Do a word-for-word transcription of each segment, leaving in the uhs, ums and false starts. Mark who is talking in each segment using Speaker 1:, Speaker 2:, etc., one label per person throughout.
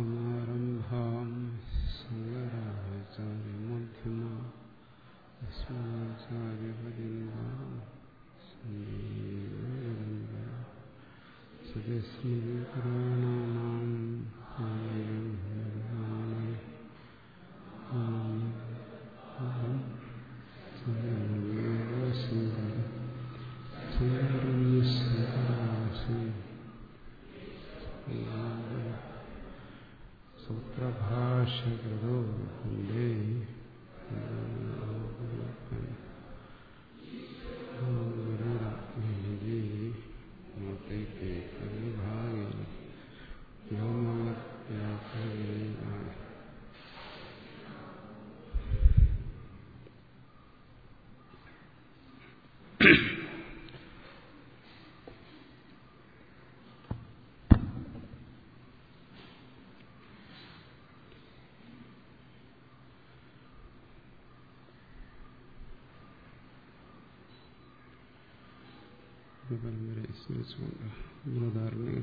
Speaker 1: സമാരംഭാം ശങ്കരാചാര്യമധ്യമാം അസ്മദാചാര്യപര്യന്താം സദസ്മൃതിപുരാണാനാം സൂത്രഭാഷ്യകൃതോ വന്ദേ പരമ്പരയെ സ്മരിച്ചുകൊണ്ട് ഗുണധാരണയും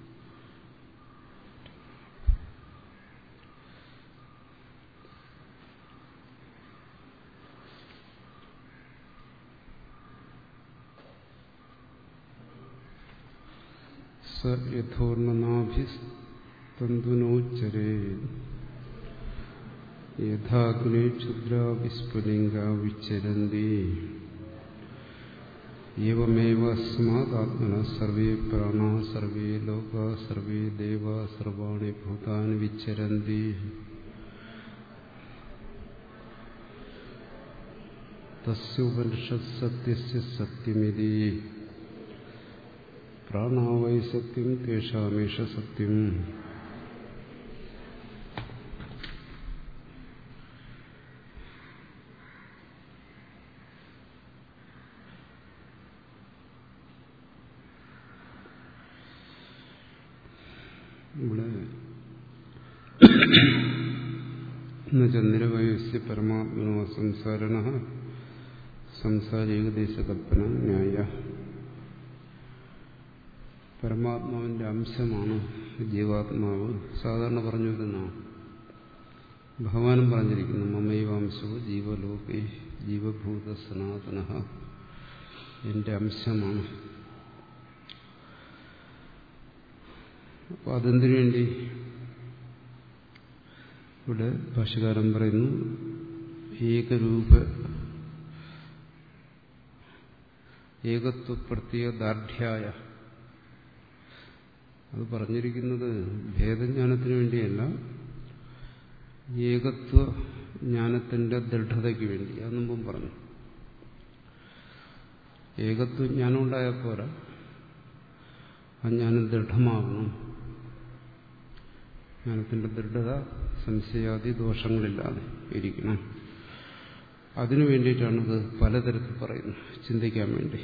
Speaker 1: സ യഥോർണനാഭിസ്തന്തുനോച്ചരേ യഥാഗ്നേ ക്ഷുദ്രാവിസ്ഫുലിംഗാ വിച്ചരന്തി ഏവമേവാസ്മാദാത്മനഃ സർവേ പ്രാണാഃ സർവേ ലോകാഃ സർവേ ദേവാഃ സർവാണി ഭൂതാനി വിച്ചരന്തി. തസ്യോപനിഷത് സത്യസ്യ സത്യമിതി. പ്രാണാ വൈ സത്യം തേഷാമേഷ സത്യം. ഇവിടെ നിരവയസ്യ പരമാത്മനോ സംസാരണ സംസാര ഏകദേശകൽപ്പന ന്യായ. പരമാത്മാവിന്റെ അംശമാണ് ജീവാത്മാവ്. സാധാരണ പറഞ്ഞു വരുന്നതാണ്. ഭഗവാനും പറഞ്ഞിരിക്കുന്നു മമൈവാംശോ ജീവലോകേ ജീവഭൂത സനാതന, എന്റെ അംശമാണ്. അപ്പൊ അതെന്തിനു വേണ്ടി ഇവിടെ ഭാഷ്യകാരൻ പറയുന്നു ഏകരൂപ ഏകത്വപ്രത്യയദാർഢ്യായ. അത് പറഞ്ഞിരിക്കുന്നത് ഭേദജ്ഞാനത്തിന് വേണ്ടിയല്ല, ഏകത്വ ജ്ഞാനത്തിന്റെ ദൃഢതയ്ക്ക് വേണ്ടി. അത് മുമ്പും പറഞ്ഞു. ഏകത്വജ്ഞാനം ഉണ്ടായാൽ പോരാ, ആ ജ്ഞാനം ദൃഢമാകണം. ജ്ഞാനത്തിന്റെ ദൃഢത സംശയാദി ദോഷങ്ങളില്ലാതെ ഇരിക്കണം. അതിനു വേണ്ടിയിട്ടാണിത് പലതരത്തിൽ പറയുന്നത്, ചിന്തിക്കാൻ വേണ്ടി.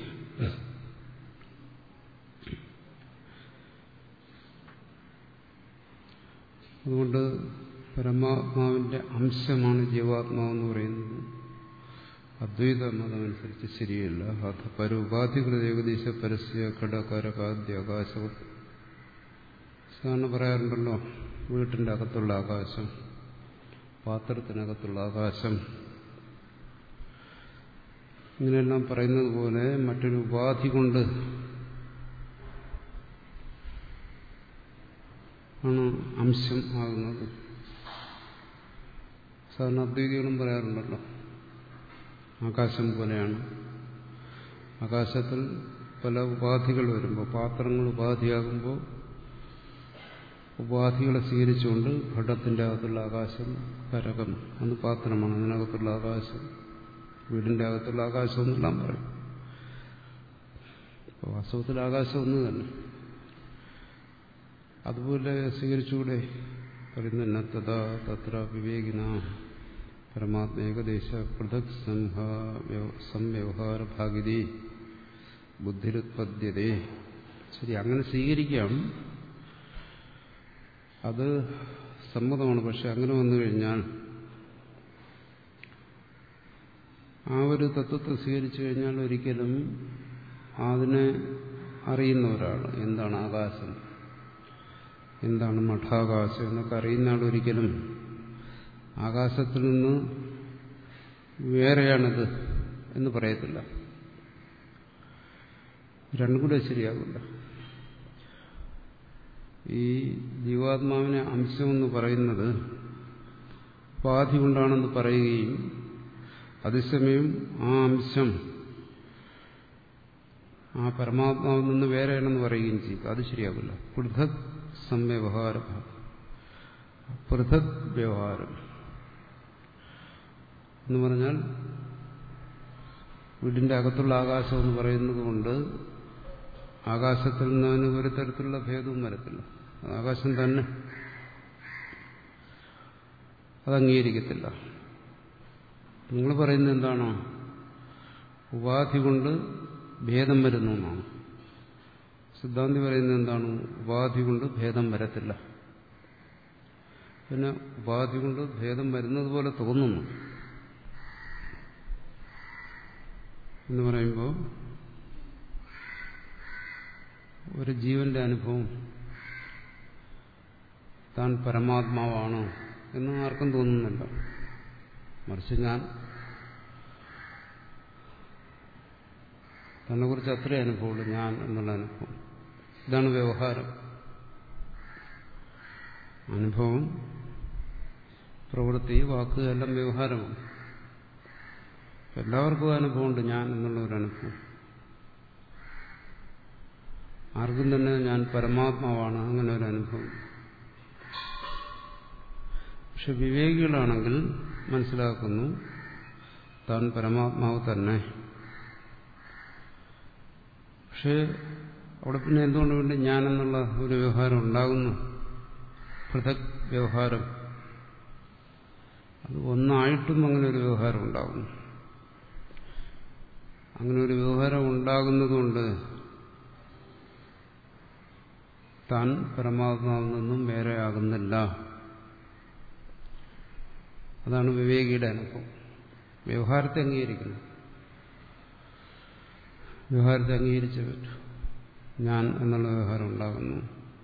Speaker 1: അതുകൊണ്ട് പരമാത്മാവിന്റെ അംശമാണ് ജീവാത്മാവെന്ന് പറയുന്നത് അദ്വൈത മതമനുസരിച്ച് ശരിയല്ല. അത് പരോപാധികൃത ഏകദേശ പരസ്യ ഘടകരകാദ്യ ആകാശം. സാധാരണ പറയാറുണ്ടല്ലോ, വീട്ടിന്റെ അകത്തുള്ള ആകാശം, പാത്രത്തിനകത്തുള്ള ആകാശം, ഇങ്ങനെയെല്ലാം പറയുന്നത് പോലെ മറ്റൊരു ഉപാധി കൊണ്ട് ആണ് അംശം ആകുന്നത്. സാധാരണ അദ്വൈതികളും പറയാറുണ്ടല്ലോ, ആകാശം പോലെയാണ്. ആകാശത്തിൽ പല ഉപാധികൾ വരുമ്പോൾ, പാത്രങ്ങൾ ഉപാധിയാകുമ്പോൾ ഉപാധികളെ സ്വീകരിച്ചുകൊണ്ട് ഘടത്തിന്റെ അകത്തുള്ള ആകാശം, കരകം അന്ന് പാത്രമാണ്, അതിനകത്തുള്ള ആകാശം, വീടിന്റെ അകത്തുള്ള ആകാശം എന്നെല്ലാം പറയും. വാസ്തവത്തിൽ ആകാശം ഒന്ന് തന്നെ. അതുപോലെ സ്വീകരിച്ചുകൂടെ പറയുന്ന തഥാ തത്ര വിവേകിന പരമാത്മ ഏകദേശ പൃഥക് സംവ്യവഹാര ഭാഗിതി ബുദ്ധിരുത്പദ്യതേ. ശരി, അങ്ങനെ സ്വീകരിക്കാം, അത് സമ്മതമാണ്. പക്ഷെ അങ്ങനെ വന്നു കഴിഞ്ഞാൽ ആ ഒരു തത്വത്തെ സ്വീകരിച്ചു കഴിഞ്ഞാൽ ഒരിക്കലും അതിനെ അറിയുന്ന ഒരാൾ എന്താണ് ആകാശം, എന്താണ് മഠാകാശം എന്നൊക്കെ അറിയുന്ന ആളൊരിക്കലും ആകാശത്തിൽ നിന്ന് വേറെയാണിത് എന്ന് പറയത്തില്ല. രണ്ടും കൂടെ ശരിയാകില്ല. ഈ ജീവാത്മാവിനെ അംശമെന്ന് പറയുന്നത് ഉപാധി കൊണ്ടാണെന്ന് പറയുകയും അതേസമയം ആ അംശം ആ പരമാത്മാവിൽ നിന്ന് വേറെയാണെന്ന് പറയുകയും ചെയ്യും. അത് ശരിയാകില്ല. പൃഥക് സംവ്യവഹാരം, പൃഥക് വ്യവഹാരം എന്ന് പറഞ്ഞാൽ വീടിന്റെ അകത്തുള്ള ആകാശം എന്ന് പറയുന്നത് കൊണ്ട് ആകാശത്തിൽ നിന്ന് ഒരു തരത്തിലുള്ള ഭേദവും വരത്തില്ല. ആകാശം തന്നെ അത് അംഗീകരിക്കത്തില്ല. നിങ്ങൾ പറയുന്നത് എന്താണോ ഉപാധി കൊണ്ട് ഭേദം വരുന്നു എന്നാണ്. സിദ്ധാന്തി പറയുന്നത് എന്താണ്? ഉപാധി കൊണ്ട് ഭേദം വരത്തില്ല. പിന്നെ ഉപാധി കൊണ്ട് ഭേദം വരുന്നത് പോലെ തോന്നുന്നു എന്ന് പറയുമ്പോൾ ഒരു ജീവന്റെ അനുഭവം താൻ പരമാത്മാവാണ് എന്ന് ആർക്കും തോന്നുന്നില്ല. മറിച്ച് ഞാൻ തന്നെ കുറിച്ച് അത്രേ അനുഭവമുള്ളൂ, ഞാൻ എന്നുള്ള അനുഭവം. ഇതാണ് വ്യവഹാരം. അനുഭവം, പ്രവൃത്തി, വാക്ക് എല്ലാം വ്യവഹാരമാണ്. എല്ലാവർക്കും അനുഭവമുണ്ട് ഞാൻ എന്നുള്ള ഒരു അനുഭവം. ആർക്കും തന്നെ ഞാൻ പരമാത്മാവാണ് അങ്ങനെ ഒരു അനുഭവം. പക്ഷെ വിവേകികളാണെങ്കിൽ മനസ്സിലാക്കുന്നു താൻ പരമാത്മാവ് തന്നെ. പക്ഷെ അവിടെ പിന്നെ എന്തുകൊണ്ട് വേണ്ടി ഞാനെന്നുള്ള ഒരു വ്യവഹാരം ഉണ്ടാകുന്നു? പൃഥക് വ്യവഹാരം. അത് ഒന്നായിട്ടും അങ്ങനെ ഒരു വ്യവഹാരം ഉണ്ടാകുന്നു. അങ്ങനെ ഒരു വ്യവഹാരം ഉണ്ടാകുന്നതുകൊണ്ട് താൻ പരമാത്മാവിൽ നിന്നും വേറെയാകുന്നില്ല. അതാണ് വിവേകിയുടെ അനുഭവം. വ്യവഹാരത്തെ അംഗീകരിക്കുന്നു. വ്യവഹാരത്തെ അംഗീകരിച്ചേ പറ്റൂ. ഞാൻ എന്നുള്ള വ്യവഹാരം ഉണ്ടാകുന്നു,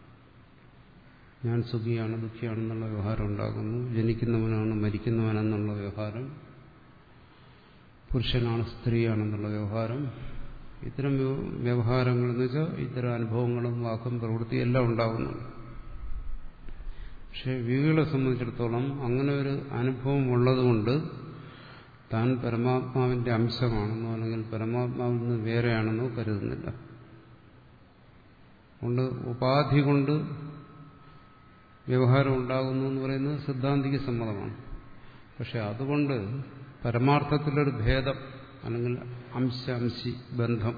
Speaker 1: ഞാൻ സുഖിയാണ് ദുഃഖിയാണെന്നുള്ള വ്യവഹാരം ഉണ്ടാകുന്നു, ജനിക്കുന്നവനാണ് മരിക്കുന്നവനെന്നുള്ള വ്യവഹാരം, പുരുഷനാണ് സ്ത്രീയാണെന്നുള്ള വ്യവഹാരം, ഇത്തരം വ്യവഹാരങ്ങൾ എന്ന് വെച്ചാൽ ഇത്തരം അനുഭവങ്ങളും വാക്കും പ്രവൃത്തിയും എല്ലാം ഉണ്ടാകുന്നുണ്ട്. പക്ഷെ വിവേകികളെ സംബന്ധിച്ചിടത്തോളം അങ്ങനെ ഒരു അനുഭവം ഉള്ളതുകൊണ്ട് താൻ പരമാത്മാവിന്റെ അംശമാണെന്നോ അല്ലെങ്കിൽ പരമാത്മാവിൽ നിന്ന് വേറെയാണെന്നോ കരുതുന്നില്ല. അതുകൊണ്ട് ഉപാധി കൊണ്ട് വ്യവഹാരം ഉണ്ടാകുന്നു എന്ന് പറയുന്നത് സിദ്ധാന്തിക്ക് സമ്മതമാണ്. പക്ഷെ അതുകൊണ്ട് പരമാർത്ഥത്തിലൊരു ഭേദം അല്ലെങ്കിൽ അംശ അംശി ബന്ധം,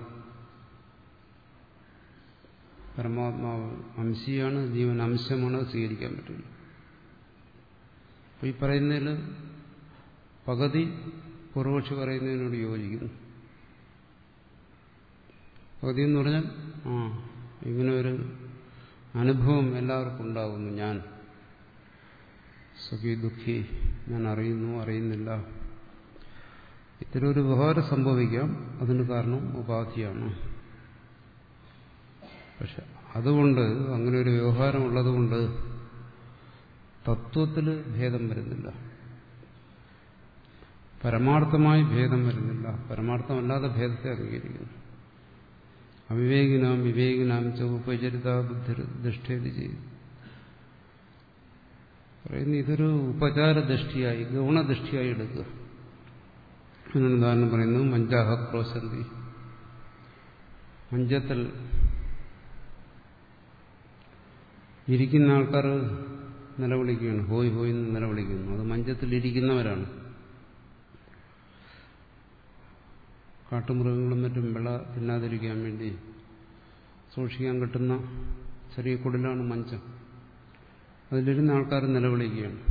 Speaker 1: പരമാത്മാവ് അംശിയാണ്, ജീവൻ അംശമാണ്, സ്വീകരിക്കാൻ പറ്റില്ല. അപ്പൊ ഈ പറയുന്നതിൽ പകുതി പൂർവക്ഷി പറയുന്നതിനോട് യോജിക്കുന്നു. പകുതി എന്ന് പറഞ്ഞാൽ ആ ഇങ്ങനെ ഒരു അനുഭവം എല്ലാവർക്കും ഉണ്ടാകുന്നു, ഞാൻ സുഖി ദുഃഖി, ഞാൻ അറിയുന്നു അറിയുന്നില്ല, ഇത്തരം ഒരു വ്യവഹാരം സംഭവിക്കാം. അതിന് കാരണം ഉപാധിയാണ്. പക്ഷെ അതുകൊണ്ട് അങ്ങനെ ഒരു വ്യവഹാരം ഉള്ളതുകൊണ്ട് തത്വത്തിൽ ഭേദം വരുന്നില്ല, പരമാർത്ഥമായി ഭേദം വരുന്നില്ല. പരമാർത്ഥമല്ലാതെ ഭേദത്തെ അംഗീകരിക്കുന്നു. അവിവേകിനാം വിവേകിനാം ച ഉപചരിത ബുദ്ധി ദൃഷ്ടേതി ചെയ്യും പറയുന്നു. ഇതൊരു ഉപചാര ദൃഷ്ടിയായി ഗൗണദൃഷ്ടിയായി എടുക്കുക. അതിനൊരു ഉദാഹരണം പറയുന്നു. മഞ്ചാഹ ക്രോശന്തി, മഞ്ചത്തിൽ ഇരിക്കുന്ന ആൾക്കാർ നിലവിളിക്കുകയാണ്, ഹോയ് ഹോയ് എന്ന് നിലവിളിക്കുന്നു. അത് മഞ്ചത്തിൽ ഇരിക്കുന്നവരാണ്. കാട്ടുമൃഗങ്ങളും മറ്റും വെള്ള തിന്നാതിരിക്കാൻ വേണ്ടി സൂക്ഷിക്കാൻ കിട്ടുന്ന ചെറിയ കുടിലാണ് മഞ്ചം. അതിലിരുന്ന ആൾക്കാർ നിലവിളിക്കുകയാണ്.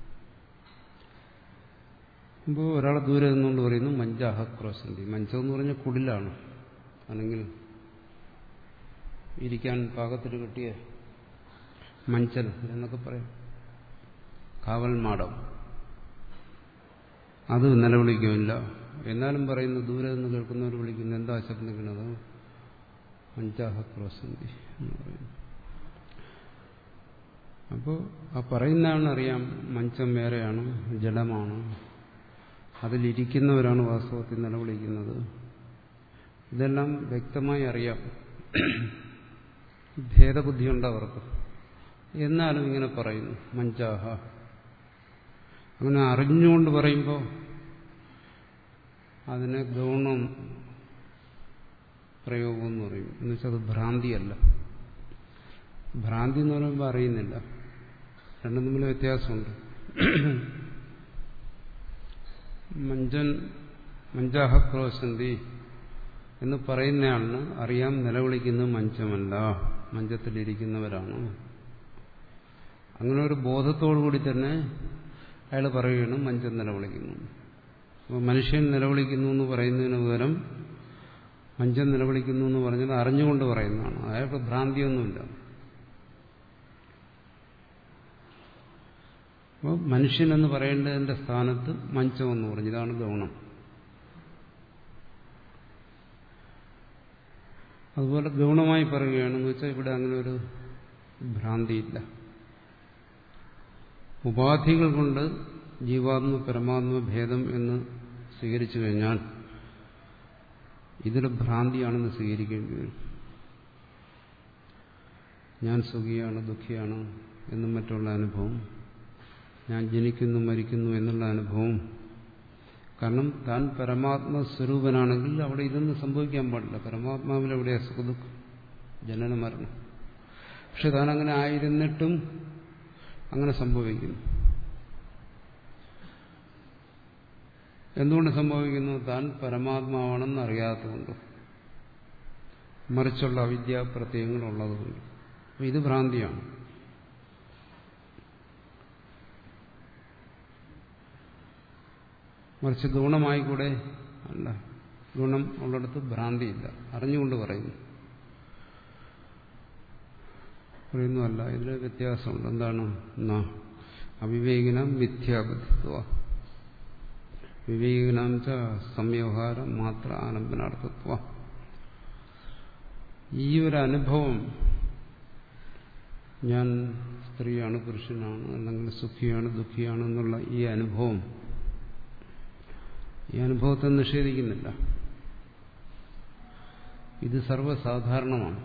Speaker 1: അപ്പോൾ ഒരാളെ ദൂരെ നിന്നുകൊണ്ട് പറയുന്നു മഞ്ചാഹ ക്രോശന്തി. മഞ്ചം എന്ന് പറഞ്ഞാൽ കുടിലാണ്, അല്ലെങ്കിൽ ഇരിക്കാൻ പാകത്തിൽ കിട്ടിയ മഞ്ചൽ എന്നൊക്കെ പറയും, കാവൽ മാടം. അത് നിലവിളിക്കുമില്ല. എന്നാലും പറയുന്നു, ദൂരെ നിന്ന് കേൾക്കുന്നവർ വിളിക്കുന്നു, എന്താ ശബ്ദിക്കുന്നത്? മഞ്ചാഹ ക്രോശന്തി എന്ന് പറയുന്നു. അപ്പോൾ ആ പറയുന്നതാണ് അറിയാം മഞ്ചം വേറെയാണ്, ജലമാണ്, അതിലിരിക്കുന്നവരാണ് വാസ്തവത്തിൽ നിലവിളിക്കുന്നത്. ഇതെല്ലാം വ്യക്തമായി അറിയാം, ഭേദബുദ്ധിയുണ്ട് അവർക്ക്. എന്നാലും ഇങ്ങനെ പറയുന്നു മഞ്ചാഹ. അങ്ങനെ അറിഞ്ഞുകൊണ്ട് പറയുമ്പോൾ അതിനെ ഗൗണം പ്രയോഗം എന്ന് പറയും. എന്നുവെച്ചാൽ അത് ഭ്രാന്തിയല്ല. ഭ്രാന്തി എന്ന് പറയുമ്പോൾ അറിയുന്നില്ല, രണ്ടും തമ്മിൽ വ്യത്യാസമുണ്ട്. മഞ്ചൻ മഞ്ചാഹ ക്രോശന്തി എന്ന് പറയുന്നയാളിന് അറിയാം നിലവിളിക്കുന്നത് മഞ്ചമല്ല, മഞ്ചത്തിലിരിക്കുന്നവരാണ്. അങ്ങനെ ഒരു ബോധത്തോടു കൂടി തന്നെ അയാൾ പറയുകയാണ് മഞ്ചം നിലവിളിക്കുന്നു. അപ്പോൾ മനുഷ്യൻ നിലവിളിക്കുന്നു എന്ന് പറയുന്നതിന് പകരം മഞ്ചം നിലവിളിക്കുന്നു എന്ന് പറഞ്ഞാൽ അറിഞ്ഞുകൊണ്ട് പറയുന്നതാണ്. അയാൾക്ക് ഭ്രാന്തിയൊന്നുമില്ല. അപ്പോൾ മനുഷ്യൻ എന്ന് പറയേണ്ടതിന്റെ സ്ഥാനത്ത് മഞ്ചം എന്ന് പറഞ്ഞു. ഇതാണ് ഗൗണം. അതുപോലെ ഗൗണമായി പറയുകയാണെന്ന് വെച്ചാൽ ഇവിടെ അങ്ങനെ ഒരു ഭ്രാന്തിയില്ല. ഉപാധികൾ കൊണ്ട് ജീവാത്മ പരമാത്മ ഭേദം എന്ന് സ്വീകരിച്ചു കഴിഞ്ഞാൽ ഇതൊരു ഭ്രാന്തിയാണെന്ന് സ്വീകരിക്കേണ്ടി വരും. ഞാൻ സുഖിയാണ് ദുഃഖിയാണ് എന്നും മറ്റുള്ള അനുഭവം, ഞാൻ ജനിക്കുന്നു മരിക്കുന്നു എന്നുള്ള അനുഭവം. കാരണം താൻ പരമാത്മസ്വരൂപനാണെങ്കിൽ അവിടെ ഇതൊന്നും സംഭവിക്കാൻ പാടില്ല. പരമാത്മാവിൽ എവിടെയാ സുഖദുഃഖം, ജനന മരണം. പക്ഷെ താൻ അങ്ങനെ ആയിരുന്നിട്ടും അങ്ങനെ സംഭവിക്കുന്നു. എന്തുകൊണ്ട് സംഭവിക്കുന്നു? താൻ പരമാത്മാവാണെന്ന് അറിയാത്തതുകൊണ്ട്, മറിച്ചുള്ള അവിദ്യാപ്രത്യയങ്ങളുള്ളതുകൊണ്ട്. അപ്പം ഇത് ഭ്രാന്തിയാണ്. മറിച്ച് ഗുണമായിക്കൂടെ? അല്ല, ഗുണം ഉള്ളിടത്ത് ഭ്രാന്തിയില്ല, അറിഞ്ഞുകൊണ്ട് പറയുന്നു പറയുന്നു അല്ല. ഇതിന് വ്യത്യാസമുണ്ട്. എന്താണ്? എന്നാ അവിവേകിനാം മിഥ്യാബുദ്ധിത്വ, വിവേകിനാം ച സംവ്യവഹാരം മാത്ര ആലംബനാർത്ഥത്വ. ഈ ഒരു അനുഭവം, ഞാൻ സ്ത്രീയാണ് പുരുഷനാണ് അല്ലെങ്കിൽ സുഖിയാണ് ദുഃഖിയാണ് എന്നുള്ള ഈ അനുഭവം, ഈ അനുഭവത്തെ നിഷേധിക്കുന്നില്ല. ഇത് സർവ്വസാധാരണമാണ്.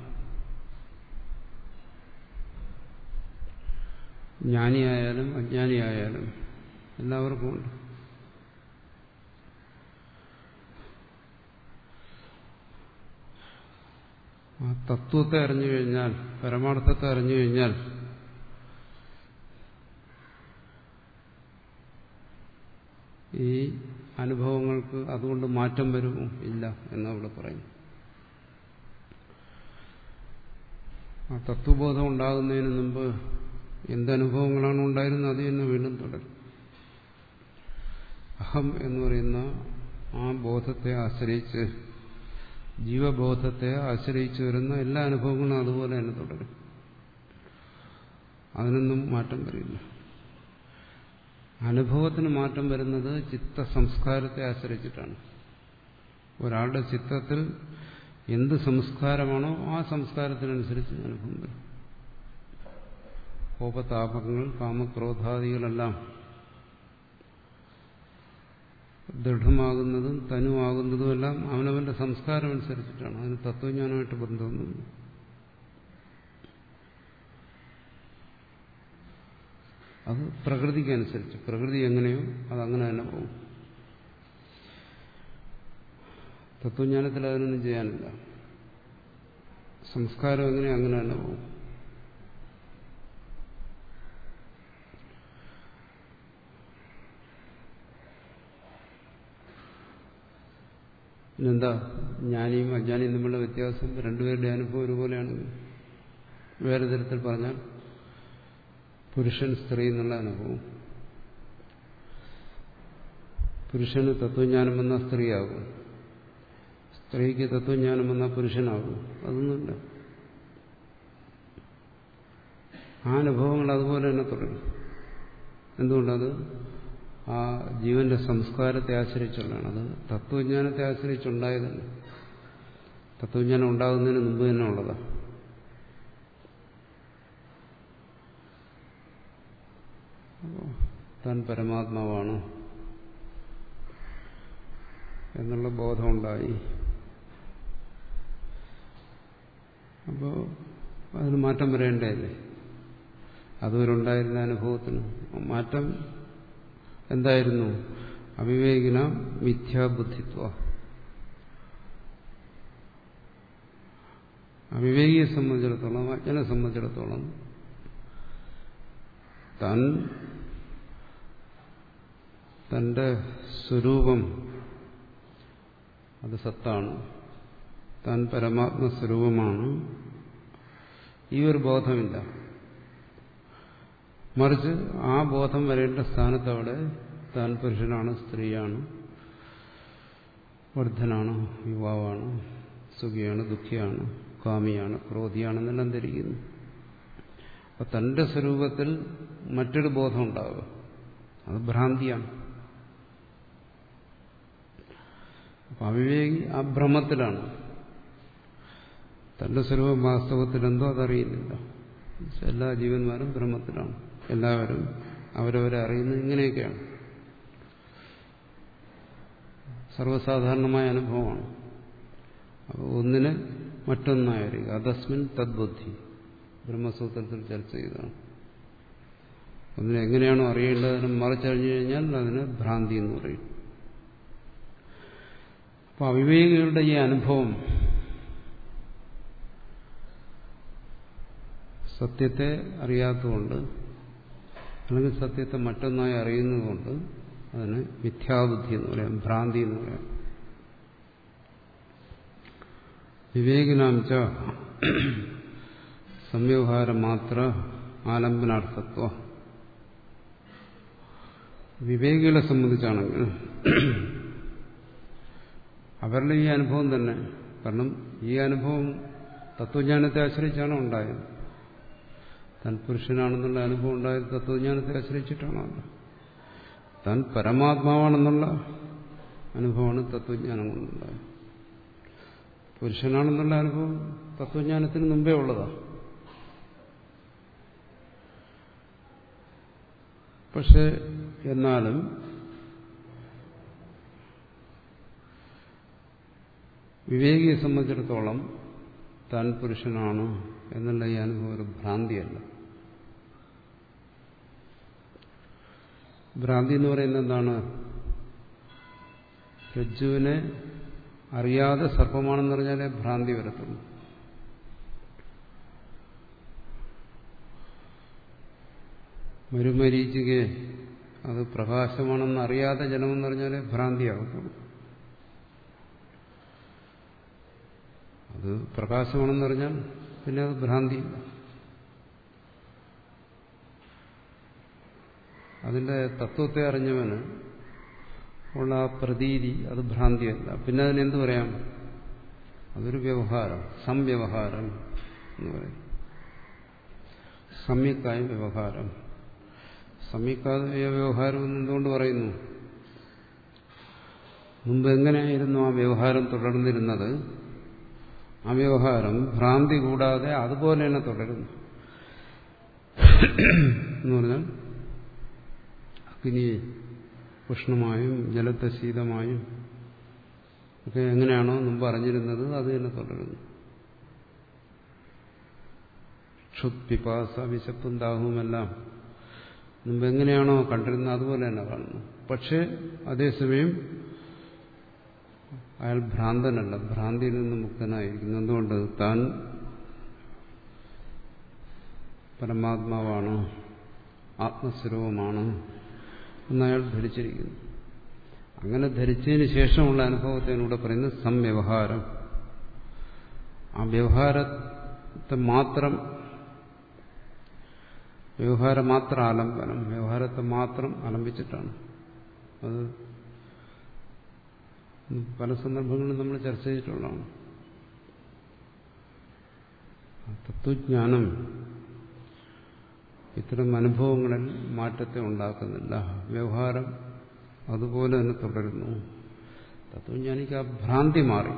Speaker 1: ജ്ഞാനിയായാലും അജ്ഞാനിയായാലും എല്ലാവർക്കും ഉണ്ട്. ആ തത്വത്തെ അറിഞ്ഞു കഴിഞ്ഞാൽ, പരമാർത്ഥത്തെ അറിഞ്ഞു കഴിഞ്ഞാൽ ഈ അനുഭവങ്ങൾക്ക് അതുകൊണ്ട് മാറ്റം വരുമോ? ഇല്ല എന്നവിടെ പറയുന്നു. ആ തത്വബോധം ഉണ്ടാകുന്നതിന് മുമ്പ് എന്തനുഭവങ്ങളാണ് ഉണ്ടായിരുന്നത് അത് തന്നെ വീണ്ടും തുടരും. അഹം എന്ന് പറയുന്ന ആ ബോധത്തെ ആശ്രയിച്ച്, ജീവബോധത്തെ ആശ്രയിച്ച് വരുന്ന എല്ലാ അനുഭവങ്ങളും അതുപോലെ തന്നെ തുടരും. അതിനൊന്നും മാറ്റം വരില്ല. അനുഭവത്തിന് മാറ്റം വരുന്നത് ചിത്തസംസ്കാരത്തെ ആശ്രയിച്ചിട്ടാണ്. ഒരാളുടെ ചിത്തത്തിൽ എന്ത് സംസ്കാരമാണോ ആ സംസ്കാരത്തിനനുസരിച്ച് അനുഭവം വരും. കോപതാപങ്ങൾ, കാമക്രോധാദികളെല്ലാം ദൃഢമാകുന്നതും തനുവാകുന്നതുമെല്ലാം അവനവന്റെ സംസ്കാരം അനുസരിച്ചിട്ടാണ്. അതിന് തത്വജ്ഞാനമായിട്ട് ബന്ധമൊന്നുമില്ല. അത് പ്രകൃതിക്കനുസരിച്ച്, പ്രകൃതി എങ്ങനെയോ അതങ്ങനെ തന്നെ പോകും. തത്വജ്ഞാനത്തിൽ അതിനൊന്നും ചെയ്യാനില്ല. സംസ്കാരം എങ്ങനെയോ അങ്ങനെ തന്നെ പോകും. പിന്നെന്താ ജ്ഞാനിയും അജ്ഞാനിയും തമ്മിലുള്ള വ്യത്യാസം? രണ്ടുപേരുടെ അനുഭവം ഒരുപോലെയാണ്. വേറെ തരത്തിൽ പറഞ്ഞാൽ പുരുഷൻ സ്ത്രീ എന്നുള്ള അനുഭവം, പുരുഷന് തത്വജ്ഞാനം വന്നാൽ സ്ത്രീയാകും, സ്ത്രീക്ക് തത്വജ്ഞാനം വന്നാൽ പുരുഷനാകും. അതൊന്നുമില്ല. ആ അനുഭവങ്ങൾ അതുപോലെ തന്നെ തുടരും. എന്തുകൊണ്ടത് ആ ജീവന്റെ സംസ്കാരത്തെ ആശ്രയിച്ചുള്ളതാണ്. അത് തത്വജ്ഞാനത്തെ ആശ്രയിച്ചുണ്ടായതല്ല. തത്വജ്ഞാനം ഉണ്ടാകുന്നതിന് മുമ്പ് തന്നെ ഉള്ളതാണ്. താൻ പരമാത്മാവാണ് എന്നുള്ള ബോധമുണ്ടായി. അപ്പോൾ അതിന് മാറ്റം വരേണ്ടതല്ലേ? അതുവരെ ഉണ്ടായിരുന്ന അനുഭവത്തിന് മാറ്റം എന്തായിരുന്നു? അവിവേകിന മിഥ്യാബുദ്ധിത്വ. അവിവേകിയെ സംബന്ധിച്ചിടത്തോളം, അജ്ഞനെ സംബന്ധിച്ചിടത്തോളം താൻ തന്റെ സ്വരൂപം അത് സത്താണ്, താൻ പരമാത്മസ്വരൂപമാണ്, ഈ ഒരു ബോധമില്ല. മറിച്ച് ആ ബോധം വരേണ്ട സ്ഥാനത്ത് അവിടെ താൻ പുരുഷനാണ്, സ്ത്രീയാണ്, വൃദ്ധനാണ്, യുവാവാണ്, സുഖിയാണ്, ദുഃഖിയാണ്, കാമിയാണ്, ക്രോധിയാണെന്നെല്ലാം ധരിക്കുന്നു. അപ്പൊ തന്റെ സ്വരൂപത്തിൽ മറ്റൊരു ബോധം ഉണ്ടാവുക, അത് ഭ്രാന്തിയാണ്. അപ്പൊ അവിവേകി ആ ഭ്രമത്തിലാണ്. തന്റെ സ്വരൂപം വാസ്തവത്തിൽ എന്തോ അതറിയുന്നില്ല. എല്ലാ ജീവന്മാരും ഭ്രമത്തിലാണ്. എല്ലാവരും അവരവരെ അറിയുന്നത് ഇങ്ങനെയൊക്കെയാണ്. സർവ്വസാധാരണമായ അനുഭവമാണ്. അപ്പോൾ ഒന്നിനെ മറ്റൊന്നായി അറിയുക, അതസ്മിൻ തദ്ബുദ്ധി, ബ്രഹ്മസൂത്രത്തിൽ ചർച്ച ചെയ്തതാണ്. ഒന്നിനെ എങ്ങനെയാണോ അറിയേണ്ടതിന് മറിച്ചറിഞ്ഞു കഴിഞ്ഞാൽ അതിന് ഭ്രാന്തി എന്ന് പറയും. അപ്പോൾ അവിവേകികളുടെ ഈ അനുഭവം സത്യത്തെ അറിയാത്തതുകൊണ്ട്, അല്ലെങ്കിൽ സത്യത്തെ മറ്റൊന്നായി അറിയുന്നതുകൊണ്ട് അതിന് മിഥ്യാബുദ്ധി എന്ന് പറയാം, ഭ്രാന്തി എന്ന് പറയാം. വിവേകിനാംച സംവ്യവഹാരമാത്ര ആലംബനാർത്ഥത്വ. വിവേകികളെ സംബന്ധിച്ചാണെങ്കിൽ അവരുടെ ഈ അനുഭവം തന്നെ, കാരണം ഈ അനുഭവം തത്വജ്ഞാനത്തെ ആശ്രയിച്ചാണ് ഉണ്ടായത്. താൻ പുരുഷനാണെന്നുള്ള അനുഭവം ഉണ്ടായത് തത്വജ്ഞാനത്തെ ആശ്രയിച്ചിട്ടാണ്. താൻ പരമാത്മാവാണെന്നുള്ള അനുഭവമാണ് തത്വജ്ഞാനം കൊണ്ടുണ്ടായത്. പുരുഷനാണെന്നുള്ള അനുഭവം തത്വജ്ഞാനത്തിന് മുമ്പേ ഉള്ളതാണ്. പക്ഷെ എന്നാലും വിവേകിയെ സംബന്ധിച്ചിടത്തോളം താൻ പുരുഷനാണ് എന്നുള്ള ഈ അനുഭവം ഒരു ഭ്രാന്തിയല്ല. ഭ്രാന്തി എന്ന് പറയുന്നത് എന്താണ്? രജ്ജുവിനെ അറിയാതെ സർപ്പമാണെന്ന് പറഞ്ഞാലേ ഭ്രാന്തി വരത്തുള്ളൂ. മരുമരീചികയെ അത് പ്രകാശമാണെന്ന് അറിയാതെ ജലമെന്ന് പറഞ്ഞാലേ ഭ്രാന്തിയാകത്തുള്ളൂ. അത് പ്രകാശമാണെന്ന് പറഞ്ഞാൽ പിന്നെ അത് ഭ്രാന്തിയില്ല. അതിന്റെ തത്വത്തെ അറിഞ്ഞവന് ഉള്ള ആ പ്രതീതി അത് ഭ്രാന്തിയല്ല. പിന്നെ അതിനെന്ത് പറയാം? അതൊരു വ്യവഹാരം, സംവ്യവഹാരം എന്ന് പറയും. സമ്യക്കായ വ്യവഹാരം. സമ്യക്കായ വ്യവഹാരം എന്ന് എന്തുകൊണ്ട് പറയുന്നു? മുമ്പ് എങ്ങനെയായിരുന്നു ആ വ്യവഹാരം തുടർന്നിരുന്നത്? ആ വ്യവഹാരം ഭ്രാന്തി കൂടാതെ അതുപോലെ തന്നെ തുടരുന്നു. എന്ന് പറഞ്ഞാൽ അഗ്നിയെ ഉഷ്ണമായും ജലത്തെ ശീതമായും ഒക്കെ എങ്ങനെയാണോ മുമ്പ് അറിഞ്ഞിരുന്നത് അത് തന്നെ തുടരുന്നു. ക്ഷുത് പിപാസ വിശപ്പും ദാഹവുമെല്ലാം മുമ്പ് എങ്ങനെയാണോ കണ്ടിരുന്നത് അതുപോലെ തന്നെ കാണുന്നു. പക്ഷേ അതേസമയം അയാൾ ഭ്രാന്തനല്ല, ഭ്രാന്തിയിൽ നിന്ന് മുക്തനായിരിക്കുന്നു. എന്തുകൊണ്ട്? താൻ പരമാത്മാവാണ്, ആത്മസ്വരൂപമാണ് എന്നയാൾ ധരിച്ചിരിക്കുന്നു. അങ്ങനെ ധരിച്ചതിന് ശേഷമുള്ള അനുഭവത്തിനൂടെ പറയുന്നത് സംവ്യവഹാരം. ആ വ്യവഹാരത്തെ മാത്രം വ്യവഹാരം മാത്രം ആലംബനം, വ്യവഹാരത്തെ മാത്രം ആലംബിച്ചിട്ടാണ്. അത് പല സന്ദർഭങ്ങളിലും നമ്മൾ ചർച്ച ചെയ്തിട്ടുള്ളതാണ്. തത്വജ്ഞാനം ഇത്തരം അനുഭവങ്ങളിൽ മാറ്റത്തെ ഉണ്ടാക്കുന്നില്ല. വ്യവഹാരം അതുപോലെ തന്നെ തുടരുന്നു. തത്വജ്ഞാനിക്ക് ആ ഭ്രാന്തി മാറി.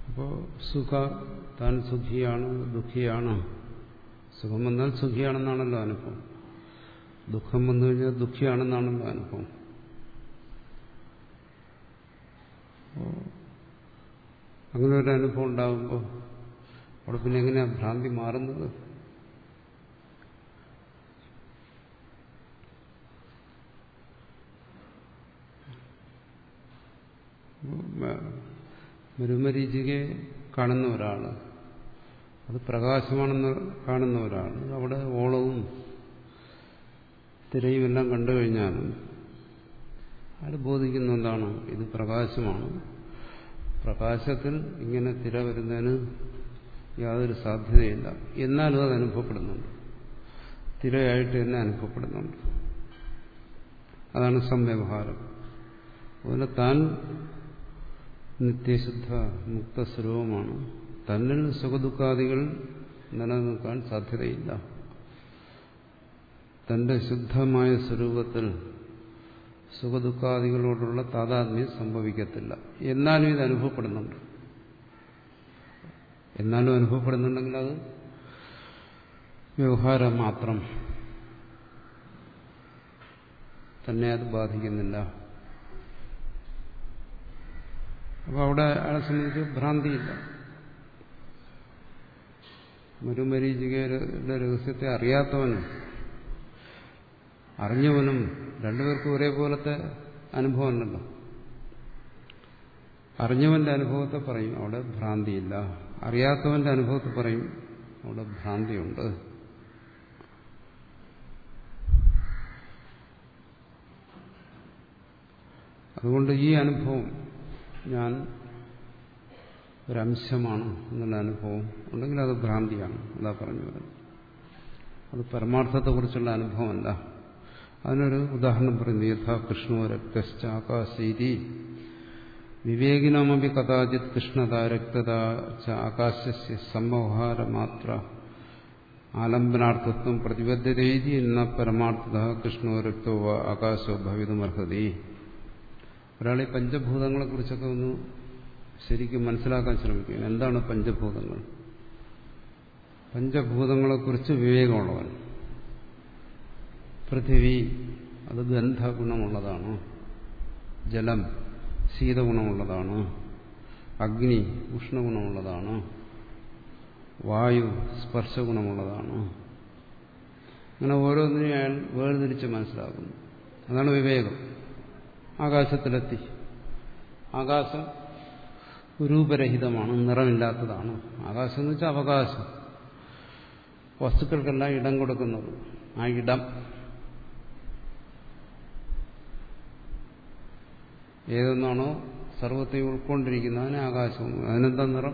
Speaker 1: അപ്പോൾ സുഖ താൻ സുഖിയാണ് ദുഃഖിയാണ്. സുഖം വന്നാൽ സുഖിയാണെന്നാണല്ലോ അനുഭവം, ദുഃഖം വന്നു കഴിഞ്ഞാൽ ദുഃഖിയാണെന്നാണല്ലോ അനുഭവം. അങ്ങനെ ഒരു അനുഭവം ഉണ്ടാകുമ്പോൾ അവിടെ പിന്നെ എങ്ങനെയാണ് ഭ്രാന്തി മാറുന്നത്? മരുമരീചികയെ കാണുന്ന ഒരാൾ, അത് പ്രകാശമാണെന്ന് കാണുന്ന ഒരാൾ, അവിടെ ഓളവും തിരയും എല്ലാം കണ്ടു കഴിഞ്ഞാലും അയാൾ ബോധിക്കുന്ന എന്താണ്? ഇത് പ്രകാശമാണ്. പ്രകാശത്തിൽ ഇങ്ങനെ തിര വരുന്നതിന് യാതൊരു സാധ്യതയില്ല. എന്നാലും അത് അനുഭവപ്പെടുന്നുണ്ട്, തിരയായിട്ട് തന്നെ അനുഭവപ്പെടുന്നുണ്ട്. അതാണ് സംവ്യവഹാരം. അതുപോലെ താൻ നിത്യശുദ്ധ മുക്തസ്വരൂപമാണ്. തന്നിൽ സുഖദുഃഖാദികൾ നിലനിൽക്കാൻ സാധ്യതയില്ല. തന്റെ ശുദ്ധമായ സ്വരൂപത്തിൽ സുഖദുഃഖാദികളോടുള്ള താതാത്മ്യം സംഭവിക്കത്തില്ല. എന്നാലും ഇത് അനുഭവപ്പെടുന്നുണ്ട്. എന്നാലും അനുഭവപ്പെടുന്നുണ്ടെങ്കിൽ അത് വ്യവഹാരം മാത്രം, തന്നെ അത് ബാധിക്കുന്നില്ല. അപ്പോൾ അവിടെ അയാളെ സംബന്ധിച്ച് ഭ്രാന്തിയില്ല. മരുമരീചികയുടെ രഹസ്യത്തെ അറിയാത്തവനും അറിഞ്ഞവനും രണ്ടുപേർക്കും ഒരേപോലത്തെ അനുഭവമല്ലല്ലോ. അറിഞ്ഞവന്റെ അനുഭവത്തെ പറയും അവിടെ ഭ്രാന്തിയില്ല, അറിയാത്തവന്റെ അനുഭവത്തെ പറയും അവിടെ ഭ്രാന്തിയുണ്ട്. അതുകൊണ്ട് ഈ അനുഭവം ഞാൻ ഒരംശമാണ് എന്നുള്ള അനുഭവം ഉണ്ടെങ്കിൽ അത് ഭ്രാന്തിയാണ്. അതാ പറഞ്ഞു വരുന്നത്. അത് പരമാർത്ഥത്തെക്കുറിച്ചുള്ള അനുഭവമല്ല. അതിനൊരു ഉദാഹരണം പറയുന്നു. യഥാ കൃഷ്ണോ രക്തശ്ച ആകാശീതി വിവേകിനമപി കഥാചിത് കൃഷ്ണത രക്തത ച ആകാശസ്യ സംവഹാരമാത്ര ആലംബനാർത്ഥത്വം പ്രതിബദ്ധതേതി എന്ന പരമാർത്ഥത കൃഷ്ണോ രക്തോ ആകാശോ ഭവിതുമർഹതി. ഒരാൾ ഈ പഞ്ചഭൂതങ്ങളെക്കുറിച്ചൊക്കെ ഒന്ന് ശരിക്കും മനസ്സിലാക്കാൻ ശ്രമിക്കുകയാണ്. എന്താണ് പഞ്ചഭൂതങ്ങൾ? പഞ്ചഭൂതങ്ങളെക്കുറിച്ച് വിവേകമുള്ളവൻ. പൃഥിവി അത് ഗന്ധഗുണമുള്ളതാണ്, ജലം ശീതഗുണമുള്ളതാണ്, അഗ്നി ഉഷ്ണഗുണമുള്ളതാണ്, വായു സ്പർശഗുണമുള്ളതാണ്. അങ്ങനെ ഓരോന്നിനെയും അയാൾ വേർതിരിച്ച് മനസ്സിലാക്കുന്നു. അതാണ് വിവേകം. ആകാശത്തിലെത്തി. ആകാശം രൂപരഹിതമാണ്, നിറമില്ലാത്തതാണ്. ആകാശം എന്ന് വെച്ചാൽ അവകാശം, വസ്തുക്കൾക്കെല്ലാം ഇടം കൊടുക്കുന്നത്. ആ ഇടം ഏതെന്നാണോ സർവത്തെ ഉൾക്കൊണ്ടിരിക്കുന്നത് അതിനെ ആകാശം. അതിനെന്താ നിറം?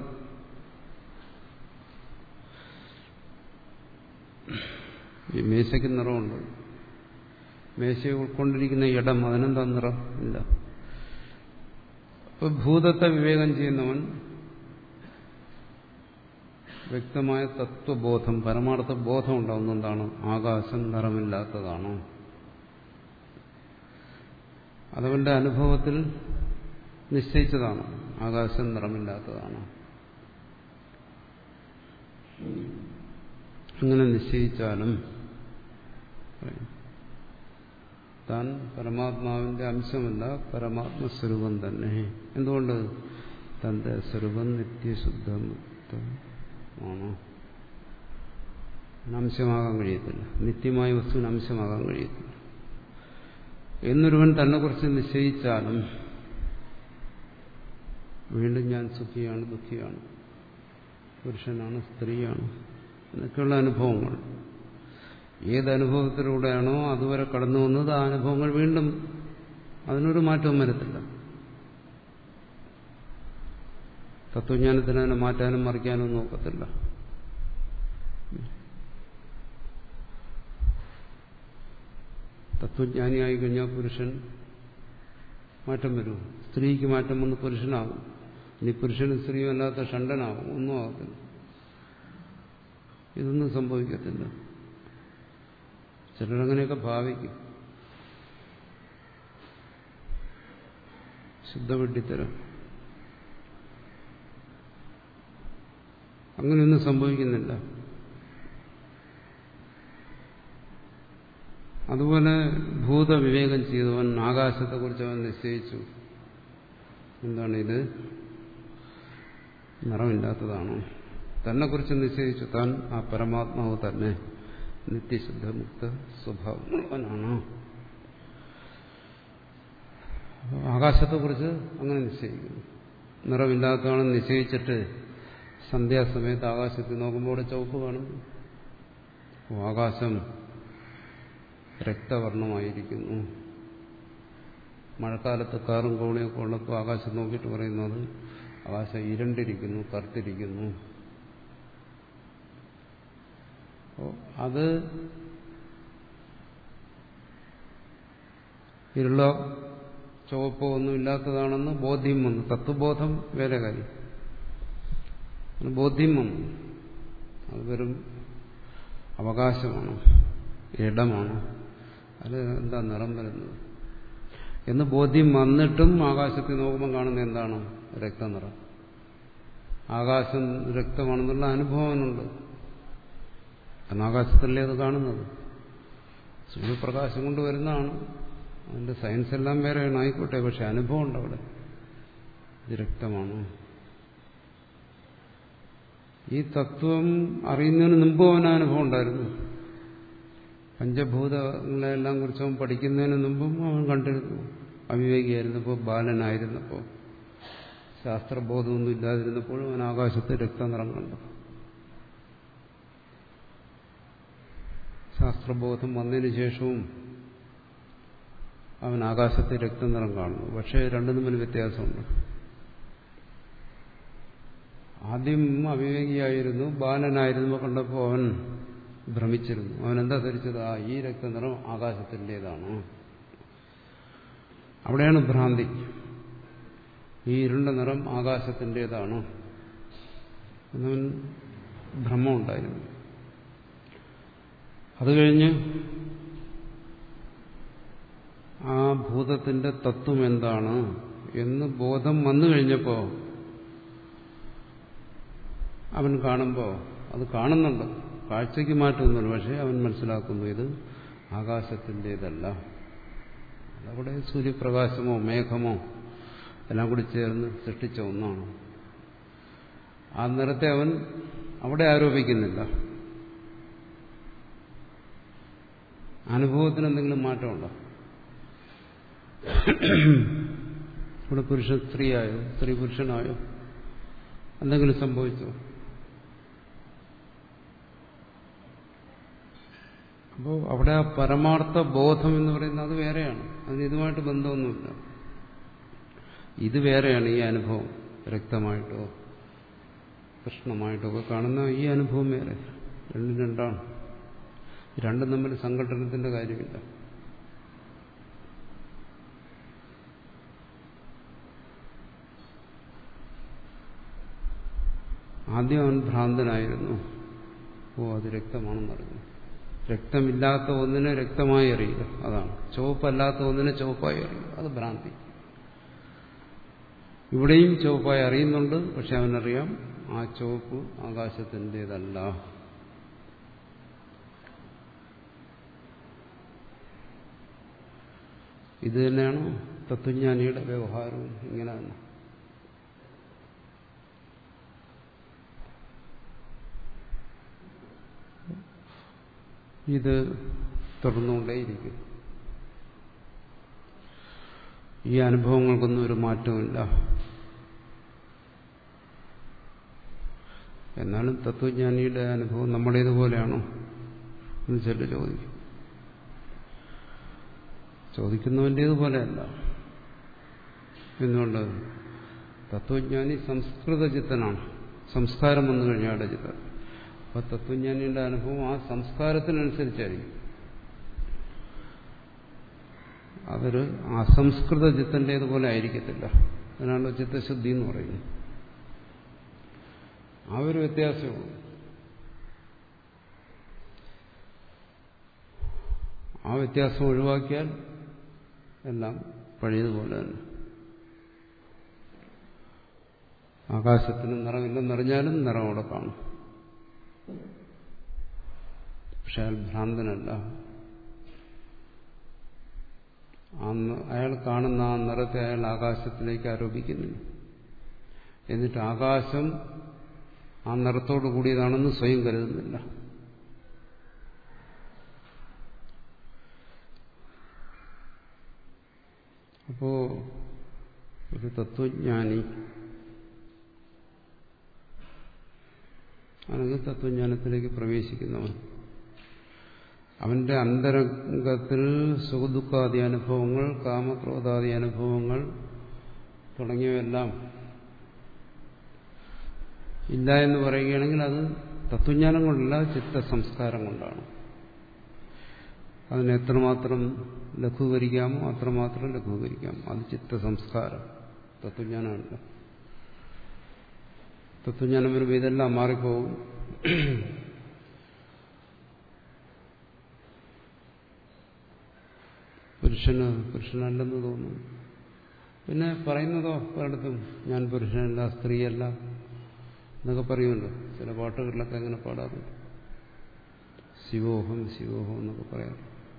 Speaker 1: ഈ മേശയ്ക്ക് നിറമുണ്ട്. മേശയെ ഉൾക്കൊണ്ടിരിക്കുന്ന ഇടം അതിനെന്താ നിറം? ഇല്ല. അപ്പൊ ഭൂതത്തെ വിവേകം ചെയ്യുന്നവൻ വ്യക്തമായ തത്വബോധം, പരമാർത്ഥ ബോധം ഉണ്ടാവുന്നതാണ്. ആകാശം നിറമില്ലാത്തതാണ്. അതവന്റെ അനുഭവത്തിൽ നിശ്ചയിച്ചതാണ്. ആകാശം നിറമില്ലാത്തതാണ്. അങ്ങനെ നിശ്ചയിച്ചാലും താൻ പരമാത്മാവിന്റെ അംശമല്ല, പരമാത്മസ്വരൂപം തന്നെ. എന്തുകൊണ്ട്? തന്റെ സ്വരൂപം നിത്യശുദ്ധമാണ്. അംശമാകാൻ കഴിയത്തില്ല. നിത്യമായ വസ്തുവിന് അംശമാകാൻ കഴിയത്തില്ല. എന്നൊരുവൻ തന്നെക്കുറിച്ച് നിശ്ചയിച്ചാലും വീണ്ടും ഞാൻ സുഖിയാണ് ദുഃഖിയാണ്, പുരുഷനാണ് സ്ത്രീയാണ് എന്നൊക്കെയുള്ള അനുഭവങ്ങൾ ഏതനുഭവത്തിലൂടെയാണോ അതുവരെ കടന്നു വന്നത് ആ അനുഭവങ്ങൾ വീണ്ടും അതിനൊരു മാറ്റവും വരത്തില്ല. തത്വജ്ഞാനത്തിന് അതിനെ മാറ്റാനും മറിക്കാനും നോക്കത്തില്ല. തത്വജ്ഞാനിയായി കഴിഞ്ഞാൽ പുരുഷൻ മാറ്റം വരും, സ്ത്രീക്ക് മാറ്റം വന്ന് പുരുഷനാകും. ഇനി പുരുഷനും സ്ത്രീയും അല്ലാത്ത ഷണ്ടനാകും. ഒന്നും ആകത്തില്ല. ഇതൊന്നും സംഭവിക്കത്തില്ല. ചിലരങ്ങനെയൊക്കെ ഭാവിക്കും. ശുദ്ധവിഡ്ഢിത്തരം. അങ്ങനെയൊന്നും സംഭവിക്കുന്നില്ല. അതുപോലെ ഭൂതവിവേകം ചെയ്തവൻ ആകാശത്തെക്കുറിച്ച് അവൻ നിശ്ചയിച്ചു. എന്താണ് ഇത്? നിറമില്ലാത്തതാണോ? തന്നെക്കുറിച്ച് നിശ്ചയിച്ചു. താൻ ആ പരമാത്മാവ് തന്നെ നിത്യശുദ്ധ മുക്ത സ്വഭാവമുള്ളവനാണോ? ആകാശത്തെക്കുറിച്ച് അങ്ങനെ നിശ്ചയിക്കുന്നു. നിറമില്ലാത്തതാണെന്ന് നിശ്ചയിച്ചിട്ട് സന്ധ്യാസമയത്ത് ആകാശത്തിൽ നോക്കുമ്പോൾ അവിടെ ചുവപ്പ് കാണുന്നു. ആകാശം രക്തവർണ്ണമായിരിക്കുന്നു. മഴക്കാലത്ത് കാറും കോണിയൊക്കെ ഉള്ളപ്പോൾ ആകാശം നോക്കിയിട്ട് പറയുന്നത് ആകാശം ഇരുണ്ടിരിക്കുന്നു, കറുത്തിരിക്കുന്നു. അത് ഇരുളോ ചുവപ്പോ ഒന്നും ഇല്ലാത്തതാണെന്ന് ബോധ്യം വന്നു. തത്വബോധം വേറെ കാര്യം. ബോധ്യം വന്നു. അത് വെറും അവകാശമാണ്, ഇടമാണ്, അത് എന്താ നിറം വരുന്നത് എന്ന് ബോധ്യം വന്നിട്ടും ആകാശത്തിൽ നോക്കുമ്പോൾ കാണുന്ന എന്താണ്? രക്തനിറം. ആകാശം രക്തമാണെന്നുള്ള അനുഭവനുണ്ട്. കാരണം ആകാശത്തല്ലേ അത് കാണുന്നത്. സൂര്യപ്രകാശം കൊണ്ട് വരുന്നതാണ്. അതിന്റെ സയൻസ് എല്ലാം വേറെയാണ്, ആയിക്കോട്ടെ. പക്ഷെ അനുഭവം ഉണ്ട് അവിടെ. ഇത് രക്തമാണ്. ഈ തത്വം അറിയുന്നതിന് മുമ്പ് അവന് അനുഭവം ഉണ്ടായിരുന്നു. പഞ്ചഭൂതങ്ങളെല്ലാം കുറിച്ച് അവൻ പഠിക്കുന്നതിന് മുമ്പും അവൻ കണ്ടിരുന്നു. അവിവേകിയായിരുന്നപ്പോൾ, ബാലനായിരുന്നപ്പോൾ, ശാസ്ത്രബോധമൊന്നും ഇല്ലാതിരുന്നപ്പോഴും അവൻ ആകാശത്ത് രക്തനിറം കണ്ടു. ശാസ്ത്രബോധം വന്നതിന് ശേഷവും അവൻ ആകാശത്ത് രക്തനിറം കാണുന്നു. പക്ഷേ രണ്ടും തമ്മിൽ വ്യത്യാസമുണ്ട്. ആദ്യം അവിവേകിയായിരുന്നു, ബാലനായിരുന്നപ്പോൾ കണ്ടപ്പോൾ അവൻ ഭ്രമിച്ചിരുന്നു. അവൻ എന്താ ധരിച്ചത്? ആ ഈ രക്തനിറം ആകാശത്തിൻ്റെതാണ്. അവിടെയാണ് ഭ്രാന്തി. ഈ ഇരുണ്ട നിറം ആകാശത്തിൻ്റെതാണ് എന്നവൻ ഭ്രമമുണ്ടായിരുന്നു. അത് കഴിഞ്ഞ് ആ ഭൂതത്തിന്റെ തത്വം എന്താണ് എന്ന് ബോധം വന്നു കഴിഞ്ഞപ്പോൾ അവൻ കാണുമ്പോൾ അത് കാണുന്നുണ്ട്, കാഴ്ചയ്ക്ക് മാറ്റമൊന്നുമില്ല. പക്ഷെ അവൻ മനസ്സിലാക്കുന്നു ഇത് ആകാശത്തിൻ്റെതല്ല. അവിടെ സൂര്യപ്രകാശമോ മേഘമോ എല്ലാം കൂടി ചേർന്ന് സൃഷ്ടിച്ച ഒന്നാണ്. ആ നിറത്തെ അവൻ അവിടെ ആരോപിക്കുന്നില്ല. അനുഭവത്തിന് എന്തെങ്കിലും മാറ്റമുണ്ടോ? ഇവിടെ പുരുഷൻ സ്ത്രീയായോ, സ്ത്രീ പുരുഷനായോ, എന്തെങ്കിലും സംഭവിച്ചോ? അപ്പോൾ അവിടെ ആ പരമാർത്ഥ ബോധം എന്ന് പറയുന്നത് അത് വേറെയാണ്. അതിന് ഇതുമായിട്ട് ബന്ധമൊന്നുമില്ല. ഇത് വേറെയാണ്. ഈ അനുഭവം രക്തമായിട്ടോ കൃഷ്ണമായിട്ടോ ഒക്കെ കാണുന്ന ഈ അനുഭവം വേറെ. രണ്ടും രണ്ടാണ്. രണ്ടും തമ്മിൽ സംഘടനത്തിന്റെ കാര്യമില്ല. ആദ്യം അവൻ ഭ്രാന്തനായിരുന്നു. ഓ അത് രക്തമാണെന്നറിഞ്ഞു. രക്തമില്ലാത്ത ഒന്നിനെ രക്തമായി അറിയുക, അതാണ്. ചുവപ്പല്ലാത്ത ഒന്നിനെ ചുവപ്പായി അറിയുക, അത് ഭ്രാന്തി. ഇവിടെയും ചുവപ്പായി അറിയുന്നുണ്ട്. പക്ഷെ അവനറിയാം ആ ചുവപ്പ് ആകാശത്തിൻ്റെതല്ല. ഇത് തന്നെയാണ് തത്വജ്ഞാനിയുടെ വ്യവഹാരവും. ഇങ്ങനെ തന്നെ. ഇത് തുടർന്നുകൊണ്ടേയിരിക്കും. ഈ അനുഭവങ്ങൾക്കൊന്നും ഒരു മാറ്റമില്ല. എന്നാലും തത്വജ്ഞാനിയുടെ അനുഭവം നമ്മുടേതുപോലെയാണോ എന്ന് ചില ചോദിക്കും. ചോദിക്കുന്നവൻ്റേതുപോലെയല്ല. എന്തുകൊണ്ട്? തത്വജ്ഞാനി സംസ്കൃത ചിത്തനാണ്. സംസ്കാരം വന്നു കഴിഞ്ഞാൽ ചിത്തം. അപ്പൊ തത്വജ്ഞാനിയുടെ അനുഭവം ആ സംസ്കാരത്തിനനുസരിച്ചായിരിക്കും. അതൊരു അസംസ്കൃത ചിത്തൻ്റേതുപോലെ ആയിരിക്കത്തില്ല. അതിനാണല്ലോ ചിത്തശുദ്ധി എന്ന് പറയുന്നത്. ആ ഒരു വ്യത്യാസമുള്ളൂ. ആ വ്യത്യാസം ഒഴിവാക്കിയാൽ എല്ലാം പഴയതുപോലെ തന്നെ. ആകാശത്തിന് നിറമില്ലെന്നറിഞ്ഞാലും നിറം അവിടെ കാണും. പക്ഷെ അയാൾ ഭ്രാന്തനല്ല. അയാൾ കാണുന്ന ആ നിറത്തെ അയാൾ ആകാശത്തിലേക്ക് ആരോപിക്കുന്നില്ല. എന്നിട്ട് ആകാശം ആ നിറത്തോടു കൂടിയതാണെന്ന് സ്വയം കരുതുന്നില്ല. അപ്പോ ഒരു തത്വജ്ഞാനി അല്ലെങ്കിൽ തത്വജ്ഞാനത്തിലേക്ക് പ്രവേശിക്കുന്നവൻ അവന്റെ അന്തരംഗത്തിൽ സുഖദുഃഖാദി അനുഭവങ്ങൾ, കാമക്രോധാദി അനുഭവങ്ങൾ തുടങ്ങിയവയെല്ലാം ഇല്ല എന്ന് പറയുകയാണെങ്കിൽ അത് തത്വജ്ഞാനം കൊണ്ടല്ല, ചിത്തസംസ്കാരം കൊണ്ടാണ്. അതിനെ എത്രമാത്രം ലഘൂകരിക്കാമോ അത്രമാത്രം ലഘൂകരിക്കാം. അത് ചിത്തസംസ്കാരം, തത്വജ്ഞാനമല്ല. തത്വജ്ഞാനം വരുമ്പോൾ ഇതെല്ലാം മാറിപ്പോകും. പുരുഷന് പുരുഷനല്ലെന്ന് തോന്നുന്നു. പിന്നെ പറയുന്നതോ പലയിടത്തും ഞാൻ പുരുഷനല്ല, സ്ത്രീയല്ല എന്നൊക്കെ പറയുമല്ലോ. ചില പാട്ടുകളിലൊക്കെ അങ്ങനെ പാടാറുണ്ട്. ശിവോഹം ശിവോഹം എന്നൊക്കെ പറയാം.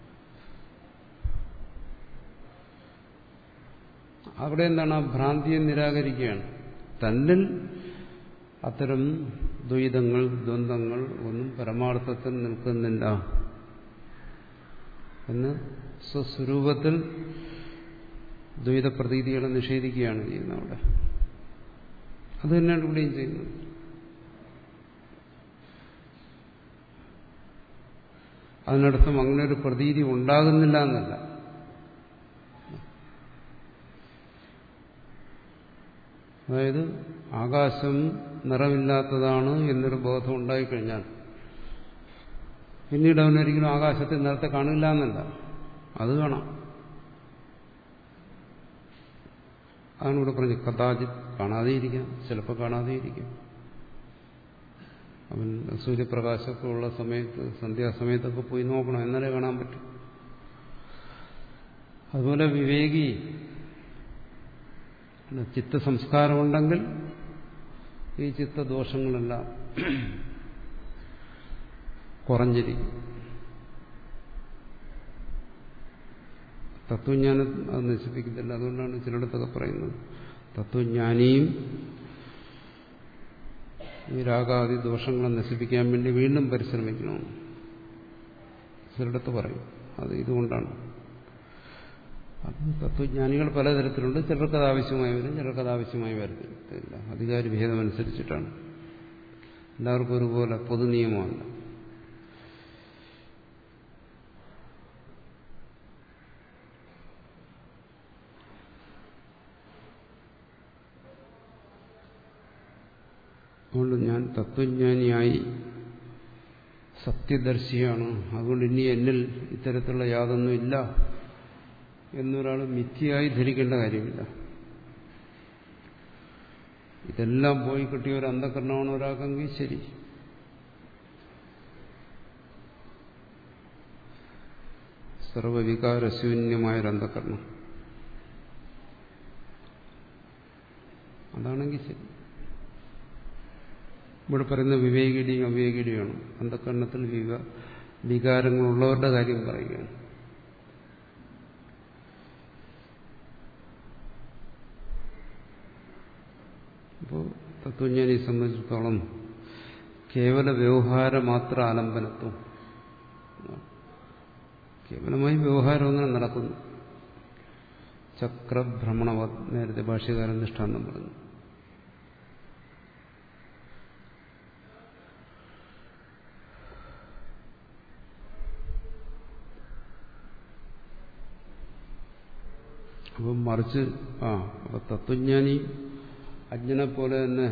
Speaker 1: അവിടെ എന്താണ്? ആ ഭ്രാന്തിയെ നിരാകരിക്കുകയാണ്. തന്നിൽ അത്തരം ദ്വൈതങ്ങൾ, ദ്വന്ദ്ങ്ങൾ ഒന്നും പരമാർത്ഥത്തിൽ നിൽക്കുന്നില്ല എന്ന് സ്വസ്വരൂപത്തിൽ ദ്വൈത പ്രതീതികളെ നിഷേധിക്കുകയാണ് ചെയ്യുന്നത്. അവിടെ അത് തന്നെയാണ് ഇവിടെയും ചെയ്യുന്നത്. അതിനർത്ഥം അങ്ങനെ ഒരു പ്രതീതി ഉണ്ടാകുന്നില്ല എന്നല്ല. അതായത് ആകാശം നിറമില്ലാത്തതാണ് എന്നൊരു ബോധം ഉണ്ടായിക്കഴിഞ്ഞാൽ പിന്നീട് അവനൊരിക്കലും ആകാശത്തിൽ നിറത്തെ കാണില്ല എന്നല്ല, അത് കാണാം. അതാണ് ഇവിടെ പറഞ്ഞു. കഥാചിത് കാണാതെയിരിക്കാം, ചിലപ്പോൾ കാണാതെയിരിക്കാം. അവൻ സൂര്യപ്രകാശമൊക്കെ ഉള്ള സമയത്ത്, സന്ധ്യാസമയത്തൊക്കെ പോയി നോക്കണം, എന്നാലേ കാണാൻ പറ്റും. അതുപോലെ വിവേകി ചിത്തസംസ്കാരമുണ്ടെങ്കിൽ ഈ ചിത്തദോഷങ്ങളെല്ലാം കുറഞ്ഞിരിക്കും. തത്വജ്ഞാനം അത് നശിപ്പിക്കത്തില്ല. അതുകൊണ്ടാണ് ചിലയിടത്തൊക്കെ പറയുന്നത് തത്വജ്ഞാനിയും ഈ രാഗാദി ദോഷങ്ങളെ നശിപ്പിക്കാൻ വേണ്ടി വീണ്ടും പരിശ്രമിക്കണം. ചിലയിടത്ത് പറയും. അത് ഇതുകൊണ്ടാണ്. അത് തത്വജ്ഞാനികൾ പലതരത്തിലുണ്ട്. ചിലർക്കത് ആവശ്യമായി വരും, ചിലർക്കത് ആവശ്യമായി വരത്തില്ല. അധികാരി ഭേദമനുസരിച്ചിട്ടാണ്. എല്ലാവർക്കും ഒരുപോലെ പൊതു നിയമമല്ല. അതുകൊണ്ട് ഞാൻ തത്വജ്ഞാനിയായി സത്യദർശിയാണ്, അതുകൊണ്ട് ഇനി എന്നിൽ ഇത്തരത്തിലുള്ള യാതൊന്നും ഇല്ല എന്നൊരാൾ മിഥ്യയായി ധരിക്കേണ്ട കാര്യമില്ല. ഇതെല്ലാം പോയി കിട്ടിയ ഒരു അന്ധകരണമാണ് ഒരാൾക്കെങ്കിൽ ശരി. സർവവികാരശൂന്യമായൊരു അന്ധകരണം അതാണെങ്കിൽ ശരി. ഇവിടെ പറയുന്ന വിവേകിയുടെയും അവിവേകിയുടെയാണ്. അന്ധകരണത്തിൽ വിക വികാരങ്ങളുള്ളവരുടെ കാര്യം പറയുകയാണ്. അപ്പോൾ തത്വജ്ഞാനിയെ സംബന്ധിച്ചിടത്തോളം കേവല വ്യവഹാര മാത്ര ആലംബനത്വം, കേവലമായി വ്യവഹാരം അങ്ങനെ നടക്കുന്നു. ചക്രഭ്രമണവ, നേരത്തെ ഭാഷ്യകാരൻ ദൃഷ്ടാന്തം പറഞ്ഞു. അപ്പം മറിച്ച് ആ അപ്പൊ തത്വജ്ഞാനി അജ്ഞനെ പോലെ തന്നെ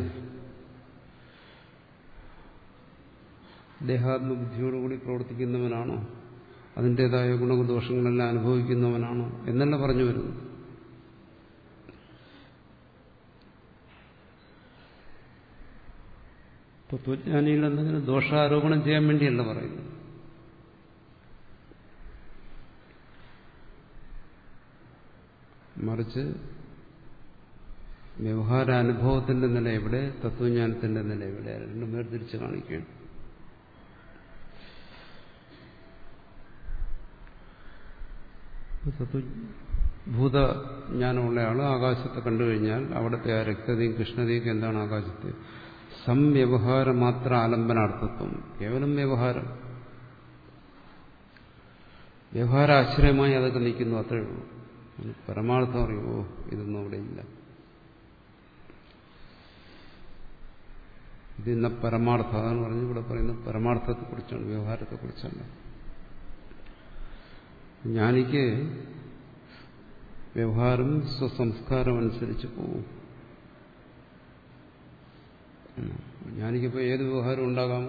Speaker 1: ദേഹാത്മബുദ്ധിയോടുകൂടി പ്രവർത്തിക്കുന്നവനാണോ, അതിൻ്റെതായ ഗുണദോഷങ്ങളെല്ലാം അനുഭവിക്കുന്നവനാണോ എന്നല്ല പറഞ്ഞു വരുന്നു. തത്വജ്ഞാനികൾ എന്തെങ്കിലും ദോഷാരോപണം ചെയ്യാൻ വേണ്ടിയല്ല പറയുന്നത്. മറിച്ച് വ്യവഹാരാനുഭവത്തിന്റെ നില എവിടെ, തത്വജ്ഞാനത്തിന്റെ നില എവിടെ, രണ്ടും വേർതിരിച്ച് കാണിക്കുകയാണ്. ഭൂതജ്ഞാനമുള്ള ആൾ ആകാശത്തെ കണ്ടു കഴിഞ്ഞാൽ അവിടുത്തെ ആ രക്തതയും കൃഷ്ണതയും എന്താണ് ആകാശത്തെ സംവ്യവഹാരം മാത്ര ആലംബനാർത്ഥത്വം. കേവലം വ്യവഹാരം, വ്യവഹാരാശ്രയമായി അതൊക്കെ നിൽക്കുന്നു, അത്രയേ ഉള്ളൂ. പരമാർത്ഥം അറിയുമോ ഇതൊന്നും അവിടെ ഇല്ല. ഇതിന്ന പരമാർത്ഥ അതാണ് പറഞ്ഞു ഇവിടെ പറയുന്നത് പരമാർത്ഥത്തെക്കുറിച്ചാണ്, വ്യവഹാരത്തെക്കുറിച്ചല്ല. ജ്ഞാനിക്ക് വ്യവഹാരം സ്വസംസ്കാരം അനുസരിച്ച് പോകും. ജ്ഞാനിക്കിപ്പോൾ ഏത് വ്യവഹാരം ഉണ്ടാകാം?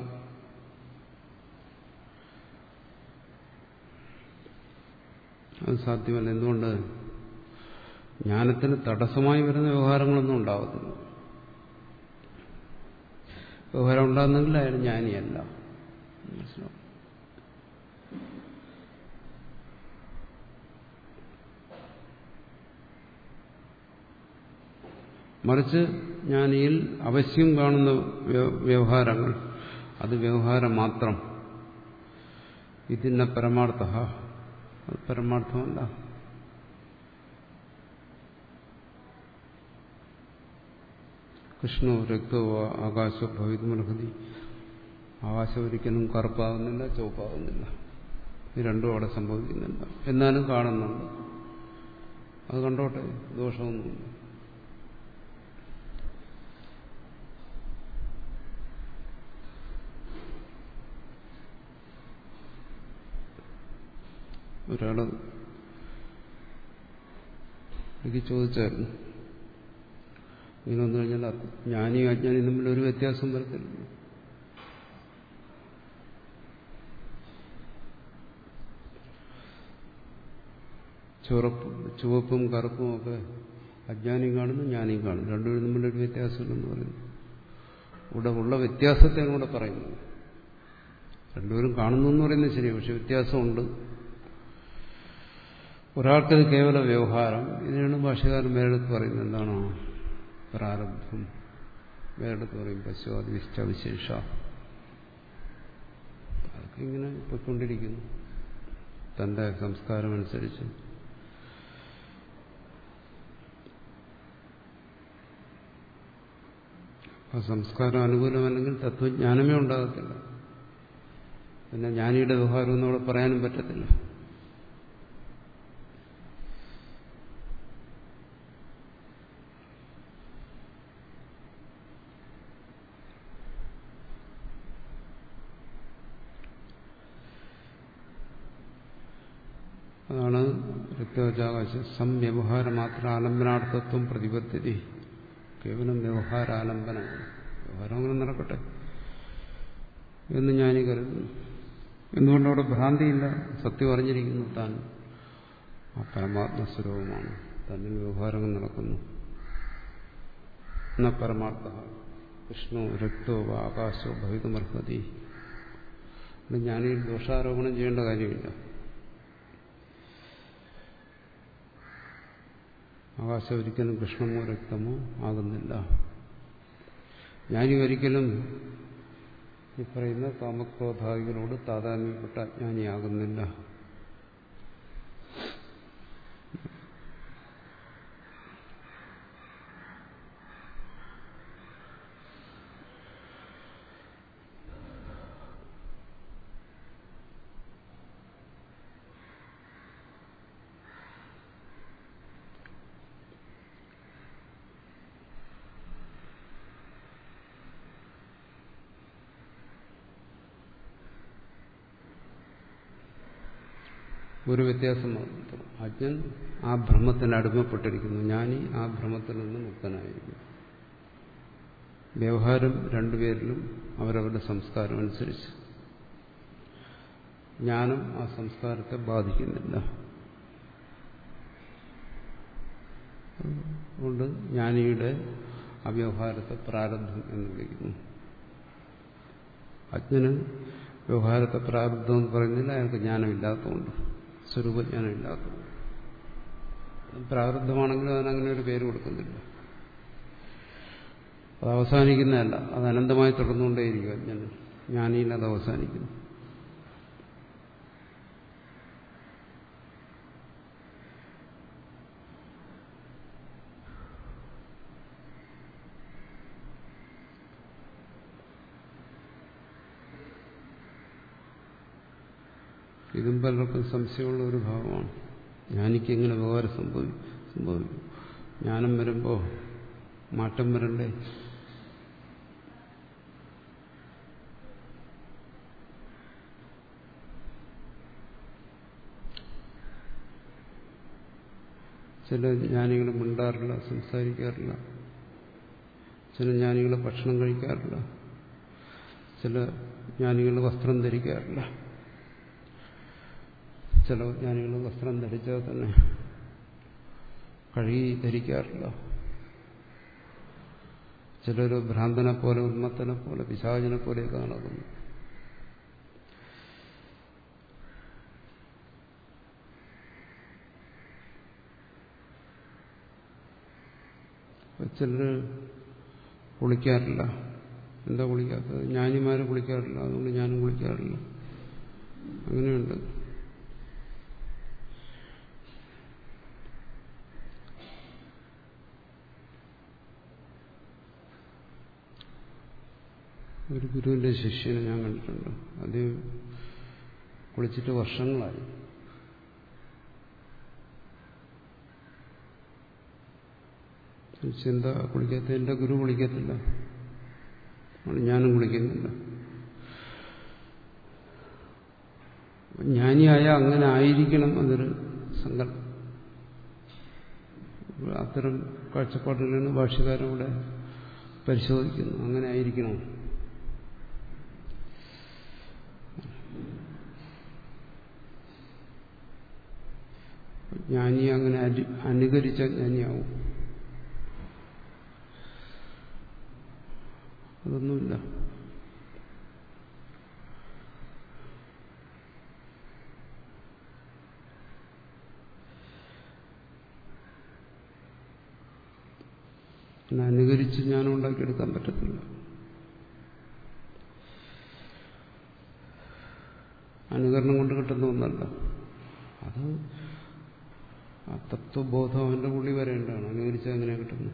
Speaker 1: അത് സാധ്യമല്ല. എന്തുകൊണ്ട്? ജ്ഞാനത്തിന് തടസ്സമായി വരുന്ന വ്യവഹാരങ്ങളൊന്നും ഉണ്ടാകത്തില്ല. വ്യവഹാരം ഉണ്ടാകുന്നെങ്കിൽ അയാൾ ജ്ഞാനിയല്ല. മനസ്സിലാവും. മറിച്ച് ജ്ഞാനിയിൽ അവശ്യം കാണുന്ന വ്യവഹാരങ്ങൾ അത് വ്യവഹാരം മാത്രം. ഇതിന്ന പരമാർത്ഥ, അത് പരമാർത്ഥമല്ല. കൃഷ്ണോ രക്തോ ആകാശോ ഭവിതുമർഹതി. ആകാശം ഒരിക്കലും കറുപ്പാകുന്നില്ല, ചുവപ്പാകുന്നില്ല. ഇത് രണ്ടും അവിടെ സംഭവിക്കുന്നില്ല. എന്നാലും കാണുന്നുണ്ട്. അത് കണ്ടോട്ടെ, ദോഷമൊന്നുമില്ല. ഒരാള് എനിക്ക് ചോദിച്ചായിരുന്നു, ഇങ്ങനെ വന്നു കഴിഞ്ഞാൽ ജ്ഞാനിയും അജ്ഞാനിയും തമ്മിൽ ഒരു വ്യത്യാസം വരത്തില്ല. ചുവപ്പ് ചുവപ്പും കറുപ്പും ഒക്കെ അജ്ഞാനിയും കാണുന്നു, ജ്ഞാനിയും കാണുന്നു. രണ്ടുപേരും തമ്മിലൊരു വ്യത്യാസമില്ലെന്ന് പറയുന്നു. ഇവിടെ ഉള്ള വ്യത്യാസത്തെയാണ് ഇവിടെ പറയുന്നത്. രണ്ടുപേരും കാണുന്നു എന്ന് പറയുന്നത് ശരിയാണ്, പക്ഷെ വ്യത്യാസമുണ്ട്. ഒരാൾക്കത് കേവല വ്യവഹാരം. ഇതിനാണ് ഭാഷകാരൻ വേറെടുത്ത് പറയുന്നത്. എന്താണോ പ്രാരബ്ധം. വേറെടുത്ത് പറയും പശുവാദി വിശേഷ. അതൊക്കെ ഇങ്ങനെ പൊയ്ക്കൊണ്ടിരിക്കുന്നു തന്റെ സംസ്കാരം അനുസരിച്ച്. ആ സംസ്കാരം അനുകൂലമല്ലെങ്കിൽ തത്വജ്ഞാനമേ ഉണ്ടാകത്തില്ല. പിന്നെ ജ്ഞാനിയുടെ വ്യവഹാരമൊന്നും അവിടെ പറയാനും പറ്റത്തില്ല. അതാണ് രക്തവചാകാശ സംവ്യവഹാര മാത്ര ആലംബനാർത്ഥത്വം പ്രതിപദ്ധതി. കേവലം വ്യവഹാരാലംബനമാണ്. വ്യവഹാരം അങ്ങനെ നടക്കട്ടെ എന്ന് ഞാനീ കരുതുന്നു. എന്തുകൊണ്ടവിടെ ഭ്രാന്തിയില്ല. സത്യം അറിഞ്ഞിരിക്കുന്നു. താൻ ആ പരമാത്മസ്വരൂപമാണ്. തന്നിൽ വ്യവഹാരങ്ങൾ നടക്കുന്നു. എന്ന പരമാർത്ഥ കൃഷ്ണോ രക്തോ ആകാശോ ഭവിതുമർഹതി. ഞാനീ ദോഷാരോപണം ചെയ്യേണ്ട കാര്യമില്ല. ആകാശം ഒരിക്കലും കൃഷ്ണമോ രക്തമോ ആകുന്നില്ല. ജ്ഞാനി ഒരിക്കലും ഈ പറയുന്ന കാമക്രോധാദികളോട് താതാത്മ്യപ്പെട്ട അജ്ഞാനിയാകുന്നില്ല. ഒരു വ്യത്യാസം മാത്രം. അജ്ഞൻ ആ ഭ്രമത്തിന് അടിമപ്പെട്ടിരിക്കുന്നു. ജ്ഞാനി ആ ഭ്രമത്തിൽ നിന്ന് മുക്തനായിരിക്കുന്നു. വ്യവഹാരം രണ്ടുപേരിലും അവരവരുടെ സംസ്കാരം അനുസരിച്ച്. ജ്ഞാനം ആ സംസ്കാരത്തെ ബാധിക്കുന്നില്ല. അതുകൊണ്ട് ജ്ഞാനിയുടെ അവ്യവഹാരത്തെ പ്രാരബ്ധം എന്ന് വിളിക്കുന്നു. അജ്ഞന് വ്യവഹാരത്തെ പ്രാരബ്ധം എന്ന് പറയുന്നില്ല. അയാൾക്ക് ജ്ഞാനമില്ലാത്തതുകൊണ്ട്, സ്വരൂപജ്ഞാനം ഇല്ലാത്തതുകൊണ്ട്. പ്രാരബ്ധമാണെങ്കിലും അതിനങ്ങനെ ഒരു പേര് കൊടുക്കുന്നില്ല. അത് അവസാനിക്കുന്നതല്ല, അത് അനന്തമായി തുടർന്നുകൊണ്ടേയിരിക്കും അജ്ഞന്. ജ്ഞാനിയിൽ അത് അവസാനിക്കുന്നു. ഇതും പലർക്കും സംശയമുള്ള ഒരു ഭാവമാണ്. ജ്ഞാനിക്ക് എങ്ങനെ ഉപകാരം സംഭവിക്കും സംഭവിക്കും ജ്ഞാനം വരുമ്പോൾ മാറ്റം വരണ്ടേ? ചില ജ്ഞാനികൾ മിണ്ടാറില്ല, സംസാരിക്കാറില്ല. ചില ജ്ഞാനികൾ ഭക്ഷണം കഴിക്കാറില്ല. ചില ജ്ഞാനികൾ വസ്ത്രം ധരിക്കാറില്ല. ചില ജ്ഞാനികൾ വസ്ത്രം ധരിച്ചാൽ തന്നെ കഴുകി ധരിക്കാറില്ല. ചിലർ ഭ്രാന്തനെ പോലെ, ഉന്മത്തനെ പോലെ, പിശാചിനെ പോലെയൊക്കെ നടക്കുന്നു. ചിലർ കുളിക്കാറില്ല. എന്താ കുളിക്കാത്തത്? ജ്ഞാനിമാര് കുളിക്കാറില്ല, അതുകൊണ്ട് ഞാനും കുളിക്കാറില്ല. അങ്ങനെയുണ്ട്. ഒരു ഗുരുവിന്റെ ശിഷ്യനെ ഞാൻ കണ്ടിട്ടുണ്ട്. അത് കുളിച്ചിട്ട് വർഷങ്ങളായി. ചിന്ത കുളിക്കാത്ത എന്റെ ഗുരു കുളിക്കത്തില്ല, ഞാനും കുളിക്കുന്നില്ല. ജ്ഞാനിയായ അങ്ങനെ ആയിരിക്കണം എന്നൊരു സങ്കല്പം. അത്തരം കാഴ്ചപ്പാടുകളാണ് ഭാഷ്യകാരൻ ഇവിടെ പരിശോധിക്കുന്നു. അങ്ങനെ ആയിരിക്കണം. ജ്ഞാനി അങ്ങനെ അനുകരിച്ച ജ്ഞാനിയാവും. അതൊന്നുമില്ല. പിന്നെ അനുകരിച്ച് ജ്ഞാനം ഉണ്ടാക്കിയെടുക്കാൻ പറ്റത്തില്ല. അനുകരണം കൊണ്ട് കിട്ടുന്ന ഒന്നല്ല. അത് ആ തത്വബോധം അവന്റെ ഉള്ളിൽ വരേണ്ടതാണ്. അനുകരിച്ച് അങ്ങനെ കിട്ടുന്നു.